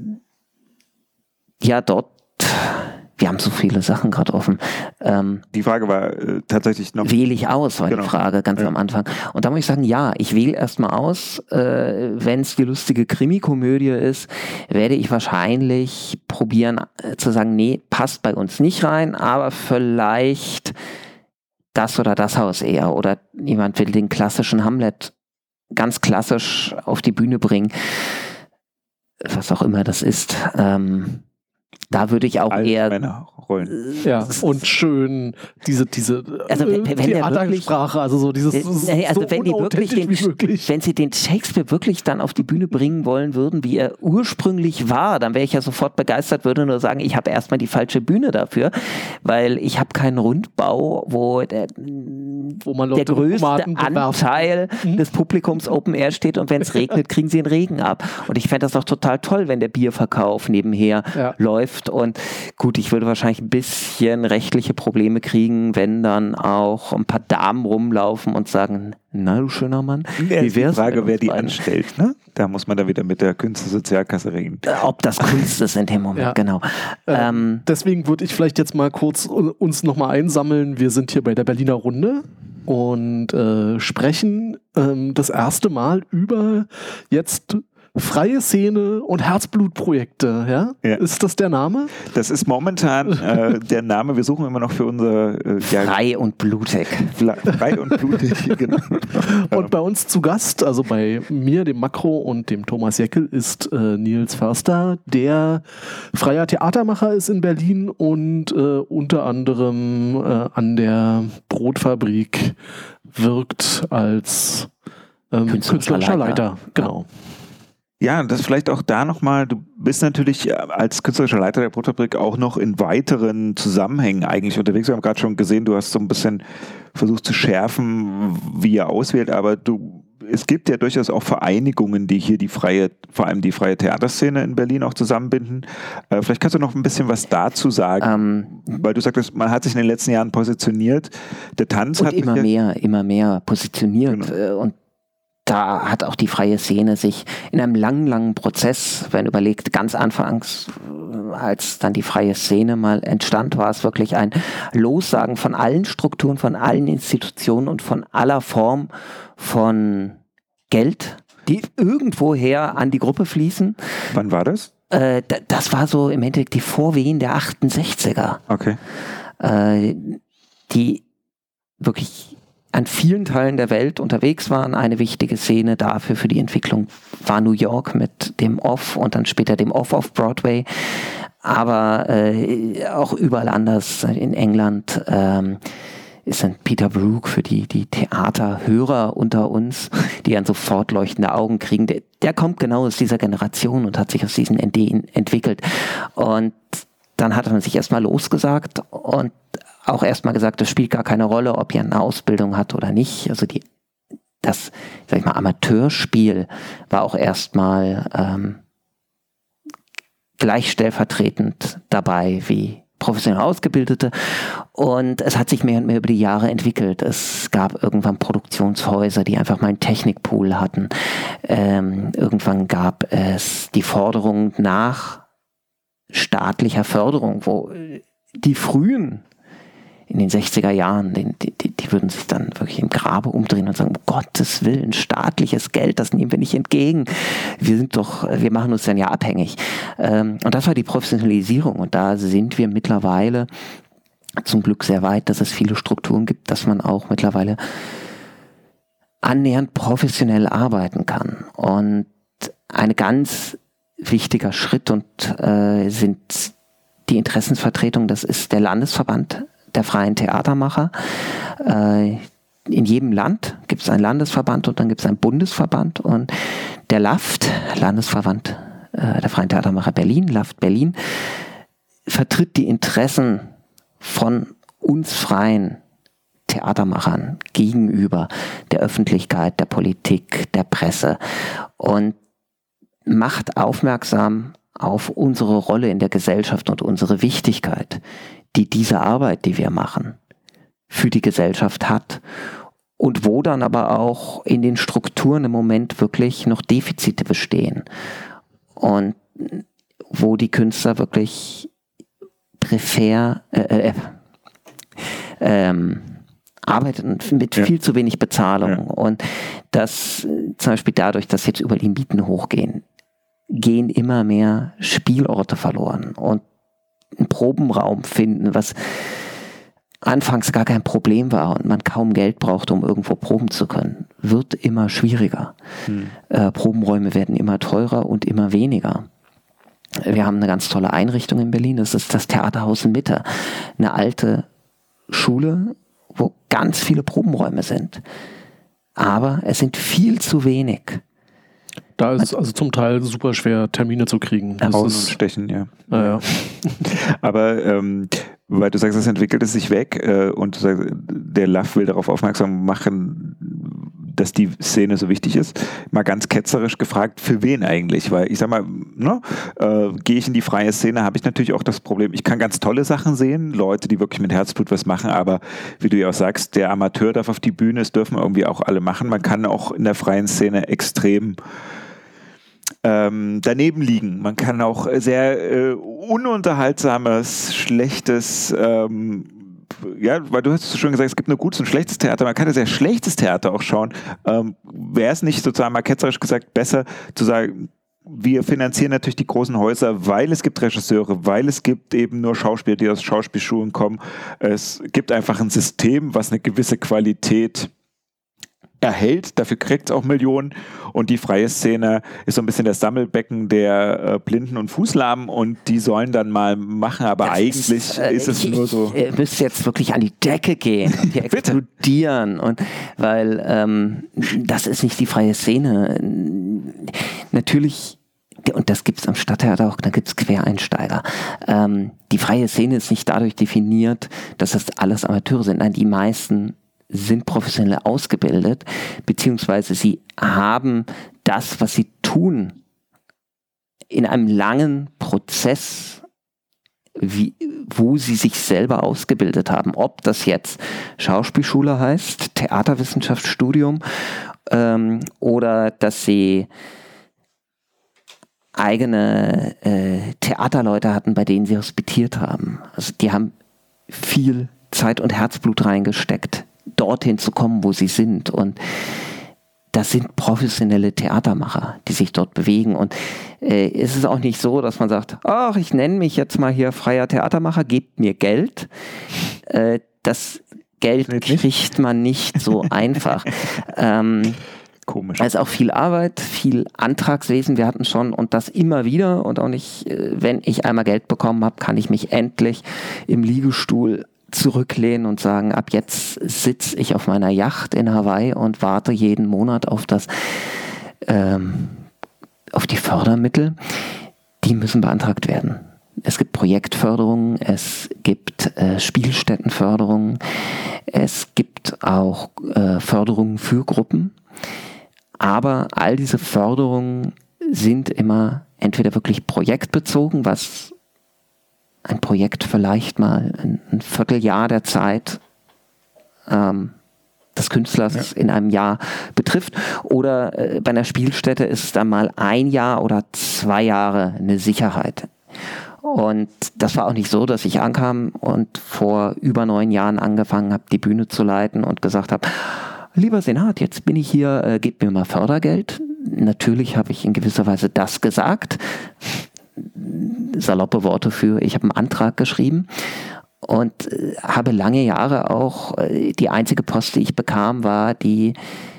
ja, wir haben so viele Sachen gerade offen. Die Frage war tatsächlich noch... Wähle ich aus, war die Frage ganz am Anfang. Und da muss ich sagen, ja, ich wähle erstmal aus. Wenn es die lustige Krimikomödie ist, werde ich wahrscheinlich probieren zu sagen, nee, passt bei uns nicht rein, aber vielleicht das oder das Haus eher oder jemand will den klassischen Hamlet ganz klassisch auf die Bühne bringen, was auch immer das ist. Da würde ich auch eher Männerrollen. Ja, und schön diese also wenn Theatersprache, also so dieses also so wenn die wirklich wenn sie den Shakespeare wirklich dann auf die Bühne bringen wollen würden, wie er ursprünglich war, dann wäre ich ja sofort begeistert, würde nur sagen, ich habe erstmal die falsche Bühne dafür, weil ich habe keinen Rundbau, wo der größte Anteil des Publikums Open Air steht und wenn es regnet, kriegen sie den Regen ab. Und ich fände das doch total toll, wenn der Bierverkauf nebenher läuft. Und gut, ich würde wahrscheinlich ein bisschen rechtliche Probleme kriegen, wenn dann auch ein paar Damen rumlaufen und sagen, na du schöner Mann, wie wär's? Die Frage, wer die anstellt, ne? Da muss man da wieder mit der Künstlersozialkasse reden. Ob das Kunst ist in dem Moment, genau. Deswegen würde ich vielleicht jetzt mal kurz uns nochmal einsammeln. Wir sind hier bei der Berliner Runde und sprechen das erste Mal über jetzt freie Szene und Herzblutprojekte, ja? Ist das der Name? Das ist momentan der Name. Wir suchen immer noch für unser Frei und blutig. Frei und blutig, genau. Und bei uns zu Gast, also bei mir, dem Makro und dem Thomas Jeckel, ist Nils Förster, der freier Theatermacher ist in Berlin und unter anderem an der Brotfabrik wirkt als künstlerischer Leiter. Genau. Ja, das vielleicht auch da nochmal, du bist natürlich als künstlerischer Leiter der Brotfabrik auch noch in weiteren Zusammenhängen eigentlich unterwegs. Wir haben gerade schon gesehen, du hast so ein bisschen versucht zu schärfen, wie ihr auswählt, aber es gibt ja durchaus auch Vereinigungen, die hier vor allem die freie Theaterszene in Berlin auch zusammenbinden. Vielleicht kannst du noch ein bisschen was dazu sagen, weil du sagtest, man hat sich in den letzten Jahren positioniert. Der Tanz und hat immer mehr positioniert, genau. Und da hat auch die freie Szene sich in einem langen Prozess, wenn überlegt, ganz anfangs, als dann die freie Szene mal entstand, war es wirklich ein Lossagen von allen Strukturen, von allen Institutionen und von aller Form von Geld, die irgendwoher an die Gruppe fließen. Wann war das? Das war so im Endeffekt die Vorwehen der 68er. Okay. Die wirklich an vielen Teilen der Welt unterwegs waren. Eine wichtige Szene dafür für die Entwicklung war New York mit dem Off und dann später dem Off Broadway. Aber auch überall anders in England ist ein Peter Brook für die Theaterhörer unter uns, die dann sofort leuchtende Augen kriegen. Der kommt genau aus dieser Generation und hat sich aus diesen Ideen entwickelt. Und dann hat man sich erstmal losgesagt und auch erstmal gesagt, das spielt gar keine Rolle, ob ihr eine Ausbildung hat oder nicht. Also das, sag ich mal, Amateurspiel war auch erstmal gleich stellvertretend dabei wie professionell Ausgebildete. Und es hat sich mehr und mehr über die Jahre entwickelt. Es gab irgendwann Produktionshäuser, die einfach mal einen Technikpool hatten. Irgendwann gab es die Forderung nach staatlicher Förderung, wo die frühen in den 60er Jahren, die würden sich dann wirklich im Grabe umdrehen und sagen, um Gottes Willen, staatliches Geld, das nehmen wir nicht entgegen. Wir machen uns dann ja abhängig. Und das war die Professionalisierung. Und da sind wir mittlerweile zum Glück sehr weit, dass es viele Strukturen gibt, dass man auch mittlerweile annähernd professionell arbeiten kann. Und ein ganz wichtiger Schritt sind die Interessensvertretung, das ist der Landesverband der freien Theatermacher. In jedem Land gibt es einen Landesverband und dann gibt es einen Bundesverband und der LAFT, Landesverband der freien Theatermacher Berlin, LAFT Berlin, vertritt die Interessen von uns freien Theatermachern gegenüber der Öffentlichkeit, der Politik, der Presse und macht aufmerksam auf unsere Rolle in der Gesellschaft und unsere Wichtigkeit, die diese Arbeit, die wir machen, für die Gesellschaft hat und wo dann aber auch in den Strukturen im Moment wirklich noch Defizite bestehen und wo die Künstler wirklich arbeiten mit viel zu wenig Bezahlung und das zum Beispiel dadurch, dass jetzt überall die Mieten hochgehen, gehen immer mehr Spielorte verloren und einen Probenraum finden, was anfangs gar kein Problem war und man kaum Geld brauchte, um irgendwo proben zu können, wird immer schwieriger. Probenräume werden immer teurer und immer weniger. Wir haben eine ganz tolle Einrichtung in Berlin, das ist das Theaterhaus in Mitte. Eine alte Schule, wo ganz viele Probenräume sind. Aber es sind viel zu wenig. Da ist also zum Teil super schwer, Termine zu kriegen. Rausstechen, ja. Ja. Aber weil du sagst, es entwickelt es sich weg und du sagst, der Love will darauf aufmerksam machen, dass die Szene so wichtig ist. Mal ganz ketzerisch gefragt, für wen eigentlich? Weil ich sag mal, gehe ich in die freie Szene, habe ich natürlich auch das Problem, ich kann ganz tolle Sachen sehen, Leute, die wirklich mit Herzblut was machen, aber wie du ja auch sagst, der Amateur darf auf die Bühne, es dürfen irgendwie auch alle machen. Man kann auch in der freien Szene extrem daneben liegen. Man kann auch sehr ununterhaltsames, schlechtes weil du hast schon gesagt, es gibt nur gutes und schlechtes Theater. Man kann ja sehr schlechtes Theater auch schauen. Wäre es nicht sozusagen mal ketzerisch gesagt besser zu sagen, wir finanzieren natürlich die großen Häuser, weil es gibt Regisseure, weil es gibt eben nur Schauspieler, die aus Schauspielschulen kommen. Es gibt einfach ein System, was eine gewisse Qualität erhält, dafür kriegt es auch Millionen und die freie Szene ist so ein bisschen das Sammelbecken der Blinden und Fußlahmen und die sollen dann mal machen, aber das eigentlich ist es nur so. Ihr müsst jetzt wirklich an die Decke gehen und hier explodieren und weil das ist nicht die freie Szene. Natürlich, und das gibt es am Stadttheater auch, da gibt es Quereinsteiger. Die freie Szene ist nicht dadurch definiert, dass das alles Amateure sind. Nein, die meisten sind professionell ausgebildet, beziehungsweise sie haben das, was sie tun, in einem langen Prozess, wo sie sich selber ausgebildet haben. Ob das jetzt Schauspielschule heißt, Theaterwissenschaftsstudium oder dass sie eigene Theaterleute hatten, bei denen sie hospitiert haben. Also die haben viel Zeit und Herzblut reingesteckt, dorthin zu kommen, wo sie sind. Und das sind professionelle Theatermacher, die sich dort bewegen. Und es ist auch nicht so, dass man sagt, ach, ich nenne mich jetzt mal hier freier Theatermacher, gebt mir Geld. Das Geld kriegt man nicht so einfach. Komisch. Es ist auch viel Arbeit, viel Antragswesen. Wir hatten schon und das immer wieder. Und auch nicht, wenn ich einmal Geld bekommen habe, kann ich mich endlich im Liegestuhl zurücklehnen und sagen, ab jetzt sitze ich auf meiner Yacht in Hawaii und warte jeden Monat auf auf die Fördermittel. Die müssen beantragt werden. Es gibt Projektförderungen, es gibt Spielstättenförderungen, es gibt auch Förderungen für Gruppen. Aber all diese Förderungen sind immer entweder wirklich projektbezogen, was ein Projekt vielleicht mal ein Vierteljahr der Zeit des Künstlers in einem Jahr betrifft. Oder bei einer Spielstätte ist es dann mal 1 Jahr oder 2 Jahre eine Sicherheit. Und das war auch nicht so, dass ich ankam und vor über 9 Jahren angefangen habe, die Bühne zu leiten und gesagt habe, lieber Senat, jetzt bin ich hier, gebt mir mal Fördergeld. Natürlich habe ich in gewisser Weise das gesagt. Saloppe Worte für, ich habe einen Antrag geschrieben und habe lange Jahre auch, die einzige Post, die ich bekam, war die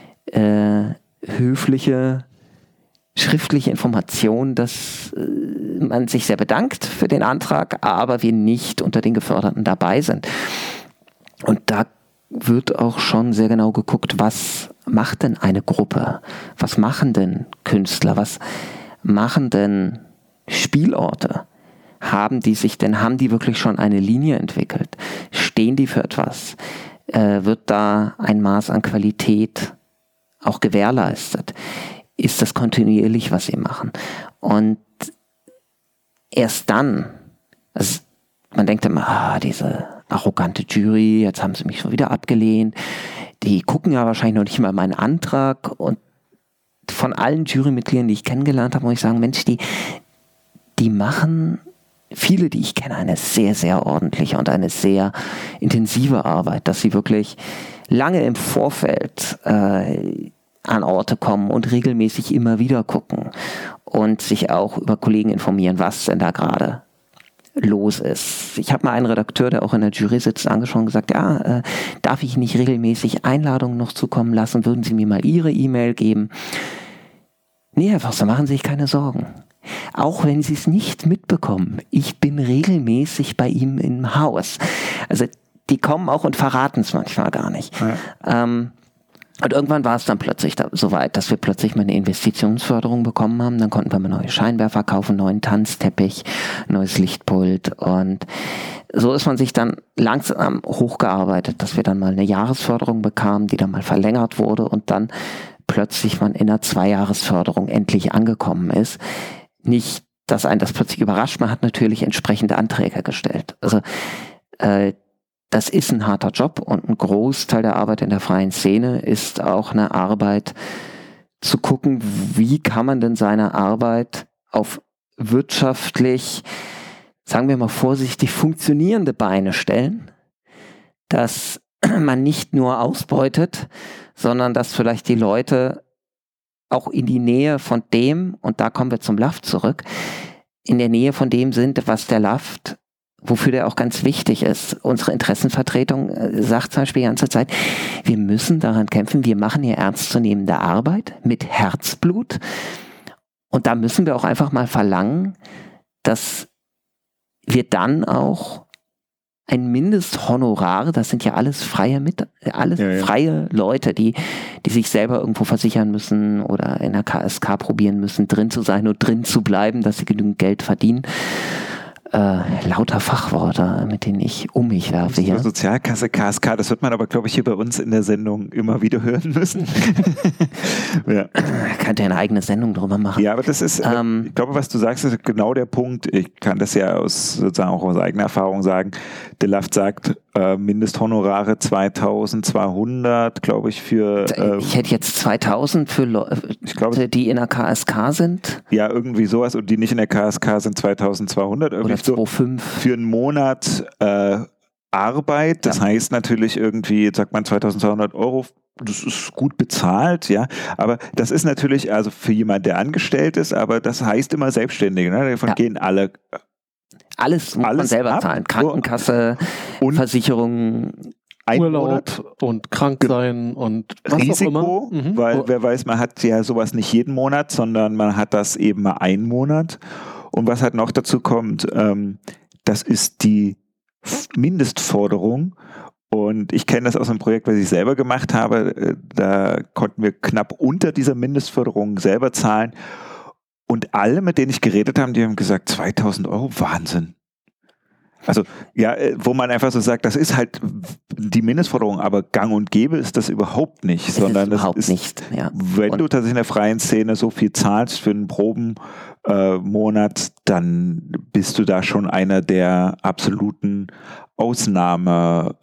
höfliche, schriftliche Information, dass man sich sehr bedankt für den Antrag, aber wir nicht unter den Geförderten dabei sind. Und da wird auch schon sehr genau geguckt, was macht denn eine Gruppe? Was machen denn Künstler? Was machen denn Spielorte? Haben die wirklich schon eine Linie entwickelt? Stehen die für etwas? Wird da ein Maß an Qualität auch gewährleistet? Ist das kontinuierlich, was sie machen? Und erst dann, also man denkt immer, diese arrogante Jury, jetzt haben sie mich schon wieder abgelehnt. Die gucken ja wahrscheinlich noch nicht mal meinen Antrag. Und von allen Jurymitgliedern, die ich kennengelernt habe, muss ich sagen, Mensch, die machen, viele, die ich kenne, eine sehr, sehr ordentliche und eine sehr intensive Arbeit, dass sie wirklich lange im Vorfeld an Orte kommen und regelmäßig immer wieder gucken und sich auch über Kollegen informieren, was denn da gerade los ist. Ich habe mal einen Redakteur, der auch in der Jury sitzt, angesprochen und gesagt, ja, darf ich nicht regelmäßig Einladungen noch zukommen lassen? Würden Sie mir mal Ihre E-Mail geben? Nee, Herr Förster, machen Sie sich keine Sorgen. Auch wenn Sie es nicht mitbekommen, ich bin regelmäßig bei ihm im Haus. Also die kommen auch und verraten es manchmal gar nicht. Ja. Und irgendwann war es dann plötzlich so weit, dass wir plötzlich mal eine Investitionsförderung bekommen haben. Dann konnten wir mal neue Scheinwerfer kaufen, neuen Tanzteppich, neues Lichtpult. Und so ist man sich dann langsam hochgearbeitet, dass wir dann mal eine Jahresförderung bekamen, die dann mal verlängert wurde und dann plötzlich man in einer 2-Jahresförderung endlich angekommen ist. Nicht, dass einen das plötzlich überrascht, man hat natürlich entsprechende Anträge gestellt. Also das ist ein harter Job und ein Großteil der Arbeit in der freien Szene ist auch eine Arbeit zu gucken, wie kann man denn seine Arbeit auf wirtschaftlich, sagen wir mal vorsichtig, funktionierende Beine stellen, dass man nicht nur ausbeutet, sondern dass vielleicht die Leute auch in die Nähe von dem, und da kommen wir zum LAFT zurück, in der Nähe von dem sind, was der LAFT, wofür der auch ganz wichtig ist. Unsere Interessenvertretung sagt zum Beispiel die ganze Zeit, wir müssen daran kämpfen, wir machen hier ernstzunehmende Arbeit mit Herzblut und da müssen wir auch einfach mal verlangen, dass wir dann auch ein Mindesthonorar, das sind ja alles freie freie Leute, die sich selber irgendwo versichern müssen oder in der KSK probieren müssen, drin zu sein und drin zu bleiben, dass sie genügend Geld verdienen. Lauter Fachworte, mit denen ich um mich werfe hier. Sozialkasse, KSK, das wird man aber, glaube ich, hier bei uns in der Sendung immer wieder hören müssen. Ja. Könnt ihr eine eigene Sendung drüber machen. Ja, aber das ist, ich glaube, was du sagst, ist genau der Punkt. Ich kann das ja sozusagen auch aus eigener Erfahrung sagen. Der LAFT sagt, Mindesthonorare 2.200, glaube ich, für... ich hätte jetzt 2.000 für Leute, die in der KSK sind. Ja, irgendwie sowas. Und die nicht in der KSK sind 2.200. Irgendwie oder 2,5. Für einen Monat Arbeit. Das heißt natürlich irgendwie, jetzt sagt man 2.200 €. Das ist gut bezahlt, ja. Aber das ist natürlich, also für jemanden, der angestellt ist, aber das heißt immer Selbstständige. Ne? Davon gehen alle... Alles muss man selber zahlen. Krankenkasse, und Versicherung, Urlaub und krank sein und was Risiko, auch immer. Weil wer weiß, man hat ja sowas nicht jeden Monat, sondern man hat das eben mal einen Monat. Und was halt noch dazu kommt, das ist die Mindestforderung. Und ich kenne das aus einem Projekt, was ich selber gemacht habe. Da konnten wir knapp unter dieser Mindestforderung selber zahlen. Und alle, mit denen ich geredet habe, die haben gesagt, 2.000 €, Wahnsinn. Also, ja, wo man einfach so sagt, das ist halt die Mindestforderung, aber gang und gäbe ist das überhaupt nicht. Sondern das ist, nicht, ja. Wenn du tatsächlich in der freien Szene so viel zahlst für einen Probenmonat, dann bist du da schon einer der absoluten Ausnahme.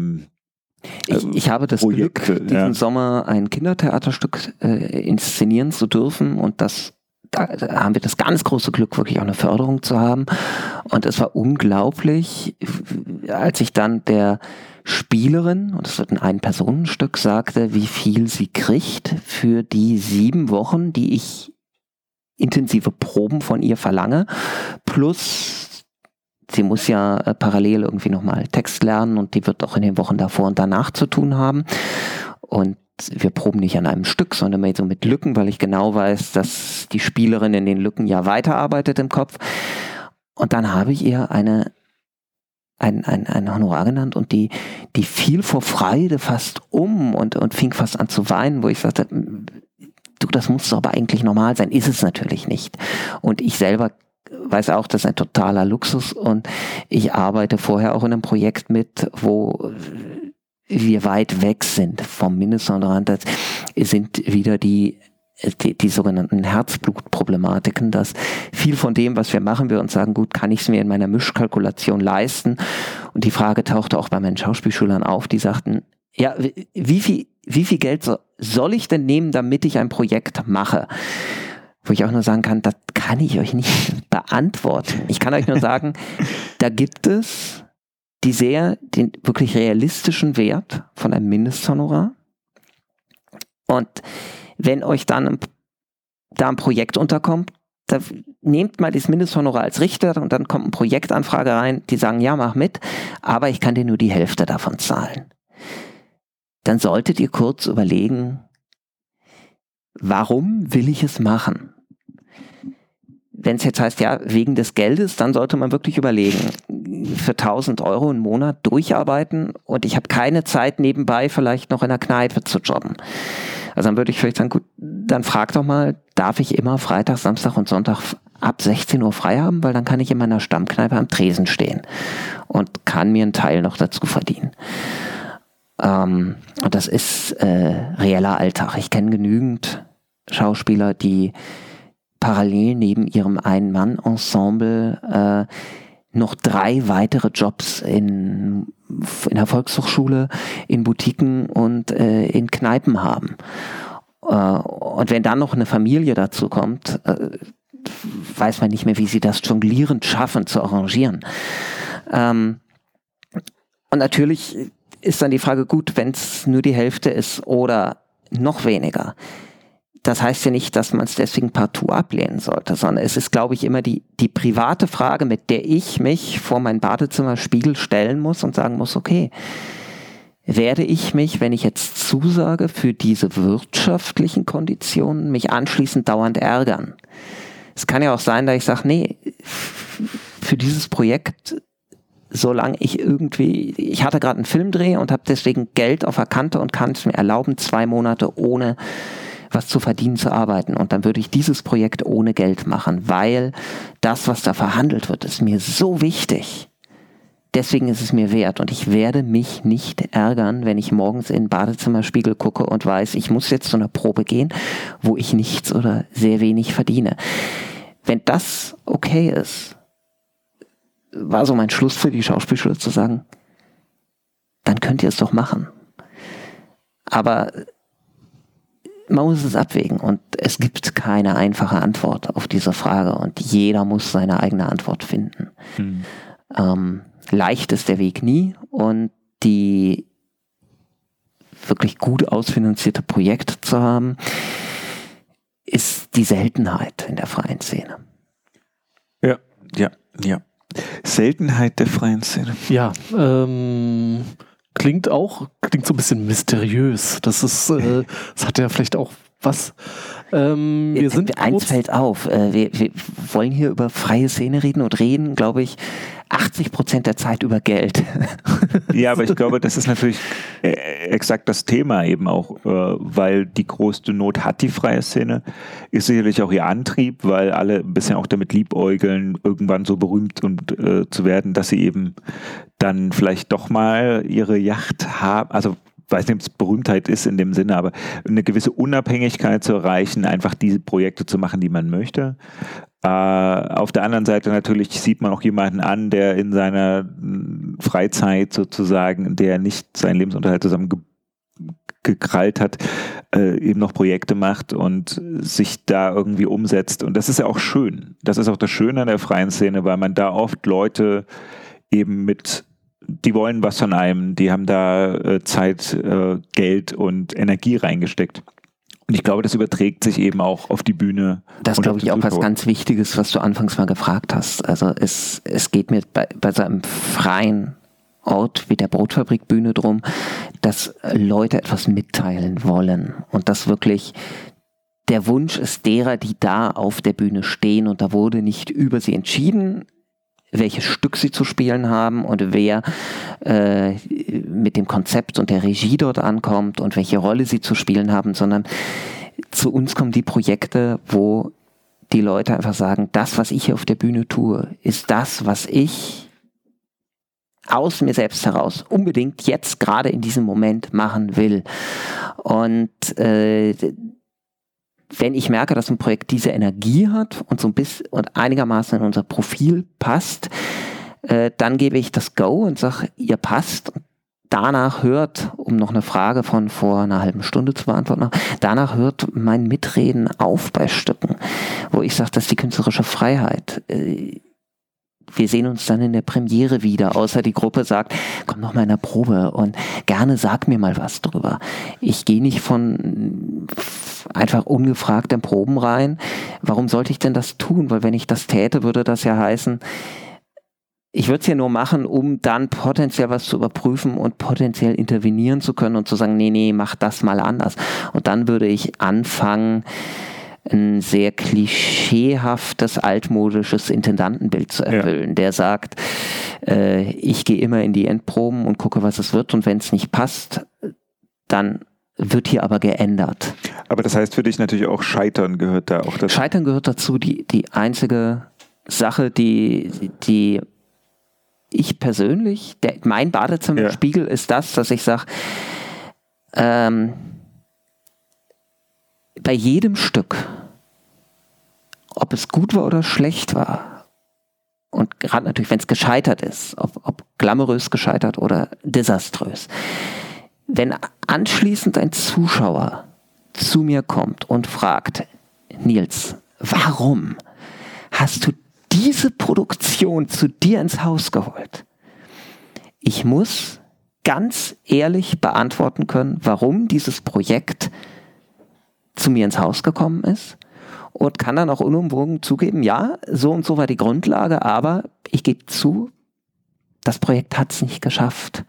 Ich habe das Projekte, Glück, diesen Sommer ein Kindertheaterstück inszenieren zu dürfen und da haben wir das ganz große Glück, wirklich auch eine Förderung zu haben. Und es war unglaublich, als ich dann der Spielerin, und es wird ein Ein-Personen-Stück, sagte, wie viel sie kriegt für die 7 Wochen, die ich intensive Proben von ihr verlange, plus sie muss ja parallel irgendwie nochmal Text lernen und die wird auch in den Wochen davor und danach zu tun haben. Und wir proben nicht an einem Stück, sondern mehr so mit Lücken, weil ich genau weiß, dass die Spielerin in den Lücken ja weiterarbeitet im Kopf. Und dann habe ich ihr ein Honorar genannt und die fiel vor Freude fast um und fing fast an zu weinen, wo ich sagte, du, das muss doch aber eigentlich normal sein. Ist es natürlich nicht. Und ich selber weiß auch, das ist ein totaler Luxus und ich arbeite vorher auch in einem Projekt mit, wo wir weit weg sind vom Mindesthonorar. Das sind wieder die sogenannten Herzblutproblematiken, dass viel von dem, was wir machen, wir uns sagen, gut, kann ich es mir in meiner Mischkalkulation leisten? Und die Frage tauchte auch bei meinen Schauspielschülern auf, die sagten, ja, wie viel Geld soll ich denn nehmen, damit ich ein Projekt mache? Wo ich auch nur sagen kann, das kann ich euch nicht beantworten. Ich kann euch nur sagen, da gibt es den wirklich realistischen Wert von einem Mindesthonorar. Und wenn euch dann da ein Projekt unterkommt, Da nehmt mal das Mindesthonorar als Richter und dann kommt eine Projektanfrage rein, die sagen, ja, mach mit, aber ich kann dir nur die Hälfte davon zahlen. Dann solltet ihr kurz überlegen, warum will ich es machen? Wenn es jetzt heißt, ja, wegen des Geldes, dann sollte man wirklich überlegen, für 1.000 Euro im Monat durcharbeiten und ich habe keine Zeit nebenbei vielleicht noch in der Kneipe zu jobben. Also dann würde ich vielleicht sagen, gut, dann frag doch mal, darf ich immer Freitag, Samstag und Sonntag ab 16 Uhr frei haben, weil dann kann ich in meiner Stammkneipe am Tresen stehen und kann mir einen Teil noch dazu verdienen. Und das ist reeller Alltag. Ich kenne genügend Schauspieler, die parallel neben ihrem Ein-Mann-Ensemble noch 3 weitere Jobs in der Volkshochschule, in Boutiquen und in Kneipen haben. Und wenn dann noch eine Familie dazu kommt, weiß man nicht mehr, wie sie das jonglierend schaffen zu arrangieren. Und natürlich ist dann die Frage, gut, wenn es nur die Hälfte ist oder noch weniger. Das heißt ja nicht, dass man es deswegen partout ablehnen sollte, sondern es ist, glaube ich, immer die private Frage, mit der ich mich vor mein Badezimmerspiegel stellen muss und sagen muss, okay, werde ich mich, wenn ich jetzt zusage, für diese wirtschaftlichen Konditionen mich anschließend dauernd ärgern? Es kann ja auch sein, dass ich sage, nee, für dieses Projekt, solange ich hatte gerade einen Filmdreh und habe deswegen Geld auf der Kante und kann es mir erlauben, 2 Monate ohne was zu verdienen zu arbeiten. Und dann würde ich dieses Projekt ohne Geld machen, weil das, was da verhandelt wird, ist mir so wichtig. Deswegen ist es mir wert. Und ich werde mich nicht ärgern, wenn ich morgens in den Badezimmerspiegel gucke und weiß, ich muss jetzt zu einer Probe gehen, wo ich nichts oder sehr wenig verdiene. Wenn das okay ist, war so mein Schluss für die Schauspielschule zu sagen, dann könnt ihr es doch machen. Aber man muss es abwägen und es gibt keine einfache Antwort auf diese Frage und jeder muss seine eigene Antwort finden. Leicht ist der Weg nie und die wirklich gut ausfinanzierte Projekte zu haben, ist die Seltenheit in der freien Szene. Ja. Seltenheit der freien Szene. Ja, klingt so ein bisschen mysteriös. Das hat ja vielleicht auch was. Eins fällt auf. Wir wollen hier über freie Szene reden und reden, glaube ich, 80% der Zeit über Geld. Ja, aber ich glaube, das ist natürlich exakt das Thema eben auch, weil die größte Not hat die freie Szene, ist sicherlich auch ihr Antrieb, weil alle ein bisschen auch damit liebäugeln, irgendwann so berühmt zu werden, dass sie eben dann vielleicht doch mal ihre Yacht haben, also weiß nicht, ob es Berühmtheit ist in dem Sinne, aber eine gewisse Unabhängigkeit zu erreichen, einfach diese Projekte zu machen, die man möchte. Auf der anderen Seite natürlich sieht man auch jemanden an, der in seiner Freizeit sozusagen, der nicht seinen Lebensunterhalt zusammengekrallt hat, eben noch Projekte macht und sich da irgendwie umsetzt. Und das ist ja auch schön. Das ist auch das Schöne an der freien Szene, weil man da oft Leute eben die wollen was von einem, die haben da Zeit, Geld und Energie reingesteckt. Und ich glaube, das überträgt sich eben auch auf die Bühne. Das ist, glaube ich, auch was ganz Wichtiges, was du anfangs mal gefragt hast. Also es geht mir bei so einem freien Ort wie der Brotfabrikbühne drum, dass Leute etwas mitteilen wollen und dass wirklich der Wunsch ist derer, die da auf der Bühne stehen und da wurde nicht über sie entschieden, welches Stück sie zu spielen haben und wer mit dem Konzept und der Regie dort ankommt und welche Rolle sie zu spielen haben, sondern zu uns kommen die Projekte, wo die Leute einfach sagen, das, was ich hier auf der Bühne tue, ist das, was ich aus mir selbst heraus unbedingt jetzt gerade in diesem Moment machen will. Und wenn ich merke, dass ein Projekt diese Energie hat und so ein bisschen und einigermaßen in unser Profil passt, dann gebe ich das Go und sage, ihr passt. Und danach hört, um noch eine Frage von vor einer halben Stunde zu beantworten, danach hört mein Mitreden auf bei Stücken, wo ich sage, das ist die künstlerische Freiheit. wir sehen uns dann in der Premiere wieder, außer die Gruppe sagt, komm noch mal in der Probe und gerne sag mir mal was drüber. Ich gehe nicht von einfach ungefragt in Proben rein. Warum sollte ich denn das tun? Weil wenn ich das täte, würde das ja heißen, ich würde es ja nur machen, um dann potenziell was zu überprüfen und potenziell intervenieren zu können und zu sagen, nee, mach das mal anders. Und dann würde ich anfangen, ein sehr klischeehaftes, altmodisches Intendantenbild zu erfüllen. Der sagt, ich gehe immer in die Endproben und gucke, was es wird, und wenn es nicht passt, dann wird hier aber geändert. Aber das heißt für dich natürlich auch Scheitern gehört da auch dazu? Scheitern gehört dazu. Die einzige Sache, die ich persönlich, mein Badezimmerspiegel ist das, dass ich sage, bei jedem Stück, ob es gut war oder schlecht war, und gerade natürlich, wenn es gescheitert ist, ob glamourös gescheitert oder desaströs, wenn anschließend ein Zuschauer zu mir kommt und fragt, Nils, warum hast du diese Produktion zu dir ins Haus geholt? Ich muss ganz ehrlich beantworten können, warum dieses Projekt zu mir ins Haus gekommen ist, und kann dann auch unumwogen zugeben, ja, so und so war die Grundlage, aber ich gebe zu, das Projekt hat es nicht geschafft.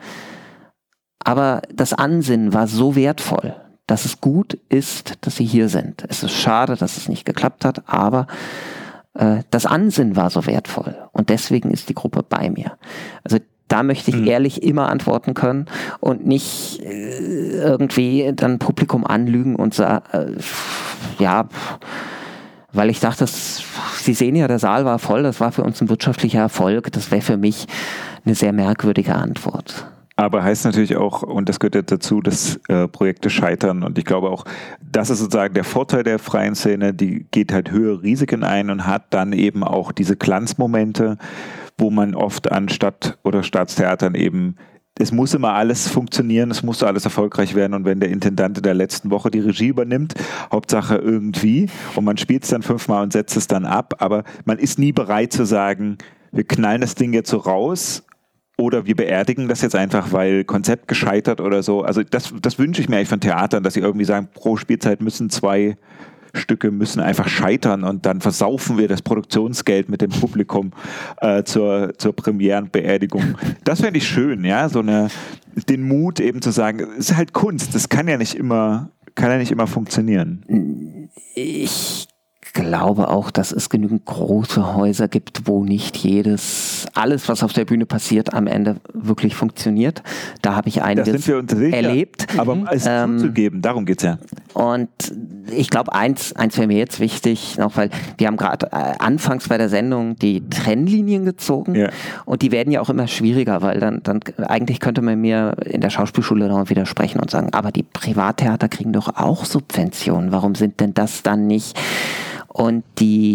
Aber das Ansinnen war so wertvoll, dass es gut ist, dass Sie hier sind. Es ist schade, dass es nicht geklappt hat, aber das Ansinnen war so wertvoll und deswegen ist die Gruppe bei mir. Also da möchte ich ehrlich immer antworten können und nicht irgendwie dann Publikum anlügen und sagen, ja, weil ich dachte, Sie sehen ja, der Saal war voll, das war für uns ein wirtschaftlicher Erfolg. Das wäre für mich eine sehr merkwürdige Antwort. Aber heißt natürlich auch, und das gehört ja dazu, dass Projekte scheitern. Und ich glaube auch, das ist sozusagen der Vorteil der freien Szene, die geht halt höhere Risiken ein und hat dann eben auch diese Glanzmomente, wo man oft an Stadt- oder Staatstheatern eben, es muss immer alles funktionieren, es muss alles erfolgreich werden, und wenn der Intendant in der letzten Woche die Regie übernimmt, Hauptsache irgendwie, und man spielt es dann 5-mal und setzt es dann ab, aber man ist nie bereit zu sagen, wir knallen das Ding jetzt so raus, oder wir beerdigen das jetzt einfach, weil Konzept gescheitert oder so. Also das wünsche ich mir eigentlich von Theatern, dass sie irgendwie sagen, pro Spielzeit müssen 2 Stücke müssen einfach scheitern und dann versaufen wir das Produktionsgeld mit dem Publikum zur Premierenbeerdigung. Das fände ich schön, ja, den Mut eben zu sagen, es ist halt Kunst, das kann ja nicht immer funktionieren. Ich glaube auch, dass es genügend große Häuser gibt, wo nicht alles, was auf der Bühne passiert, am Ende wirklich funktioniert. Da habe ich einiges erlebt. Aber es zuzugeben, darum geht es ja. Und ich glaube, eins wäre mir jetzt wichtig, noch, weil wir haben gerade anfangs bei der Sendung die Trennlinien gezogen, ja. Und die werden ja auch immer schwieriger, weil dann eigentlich könnte man mir in der Schauspielschule noch widersprechen und sagen, aber die Privattheater kriegen doch auch Subventionen, warum sind denn das dann nicht? Und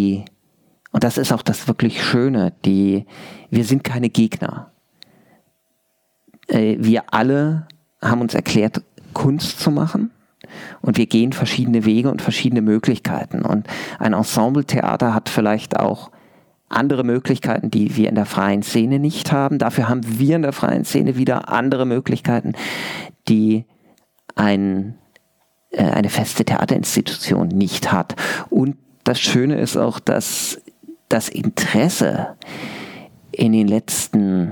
das ist auch das wirklich Schöne, wir sind keine Gegner. Wir alle haben uns erklärt, Kunst zu machen, und wir gehen verschiedene Wege und verschiedene Möglichkeiten. Und ein Ensembletheater hat vielleicht auch andere Möglichkeiten, die wir in der freien Szene nicht haben. Dafür haben wir in der freien Szene wieder andere Möglichkeiten, die eine feste Theaterinstitution nicht hat. Und das Schöne ist auch, dass das Interesse in den letzten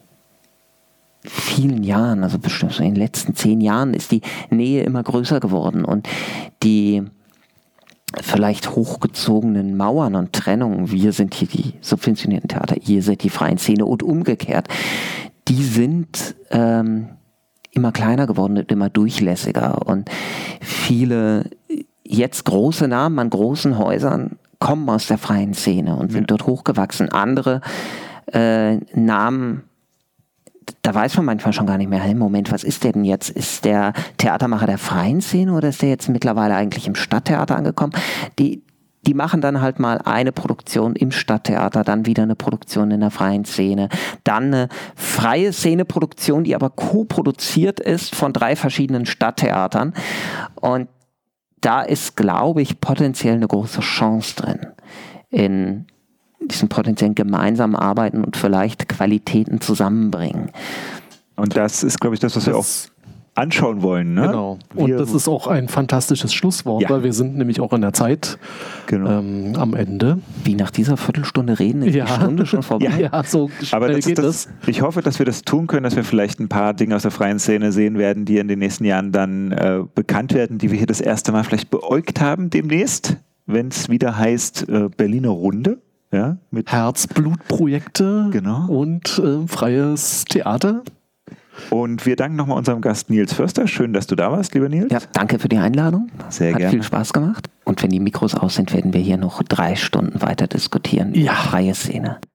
vielen Jahren, also bestimmt so in den letzten 10 Jahren, ist die Nähe immer größer geworden, und die vielleicht hochgezogenen Mauern und Trennungen, wir sind hier die subventionierten Theater, ihr seid die freien Szene und umgekehrt, die sind immer kleiner geworden und immer durchlässiger, und viele jetzt große Namen an großen Häusern kommen aus der freien Szene und sind dort hochgewachsen. Andere Namen, da weiß man manchmal schon gar nicht mehr, hey, Moment, was ist der denn jetzt? Ist der Theatermacher der freien Szene oder ist der jetzt mittlerweile eigentlich im Stadttheater angekommen? Die machen dann halt mal eine Produktion im Stadttheater, dann wieder eine Produktion in der freien Szene, dann eine freie Szeneproduktion, die aber co-produziert ist von 3 verschiedenen Stadttheatern, und da ist, glaube ich, potenziell eine große Chance drin, in diesen potenziellen gemeinsamen Arbeiten und vielleicht Qualitäten zusammenbringen. Und das ist, glaube ich, das, was wir auch anschauen wollen. Ne? Genau. Und das ist auch ein fantastisches Schlusswort, weil wir sind nämlich auch in der Zeit am Ende. Wie nach dieser Viertelstunde reden, ist die Stunde schon vorbei. Ja, so aber ich hoffe, dass wir das tun können, dass wir vielleicht ein paar Dinge aus der freien Szene sehen werden, die in den nächsten Jahren dann bekannt werden, die wir hier das erste Mal vielleicht beäugt haben demnächst, wenn es wieder heißt Berliner Runde. Ja, mit Herzblutprojekte und freies Theater. Und wir danken nochmal unserem Gast Nils Förster. Schön, dass du da warst, lieber Nils. Ja, danke für die Einladung. Sehr gerne. Hat viel Spaß gemacht. Und wenn die Mikros aus sind, werden wir hier noch 3 Stunden weiter diskutieren. Ja. Freie Szene.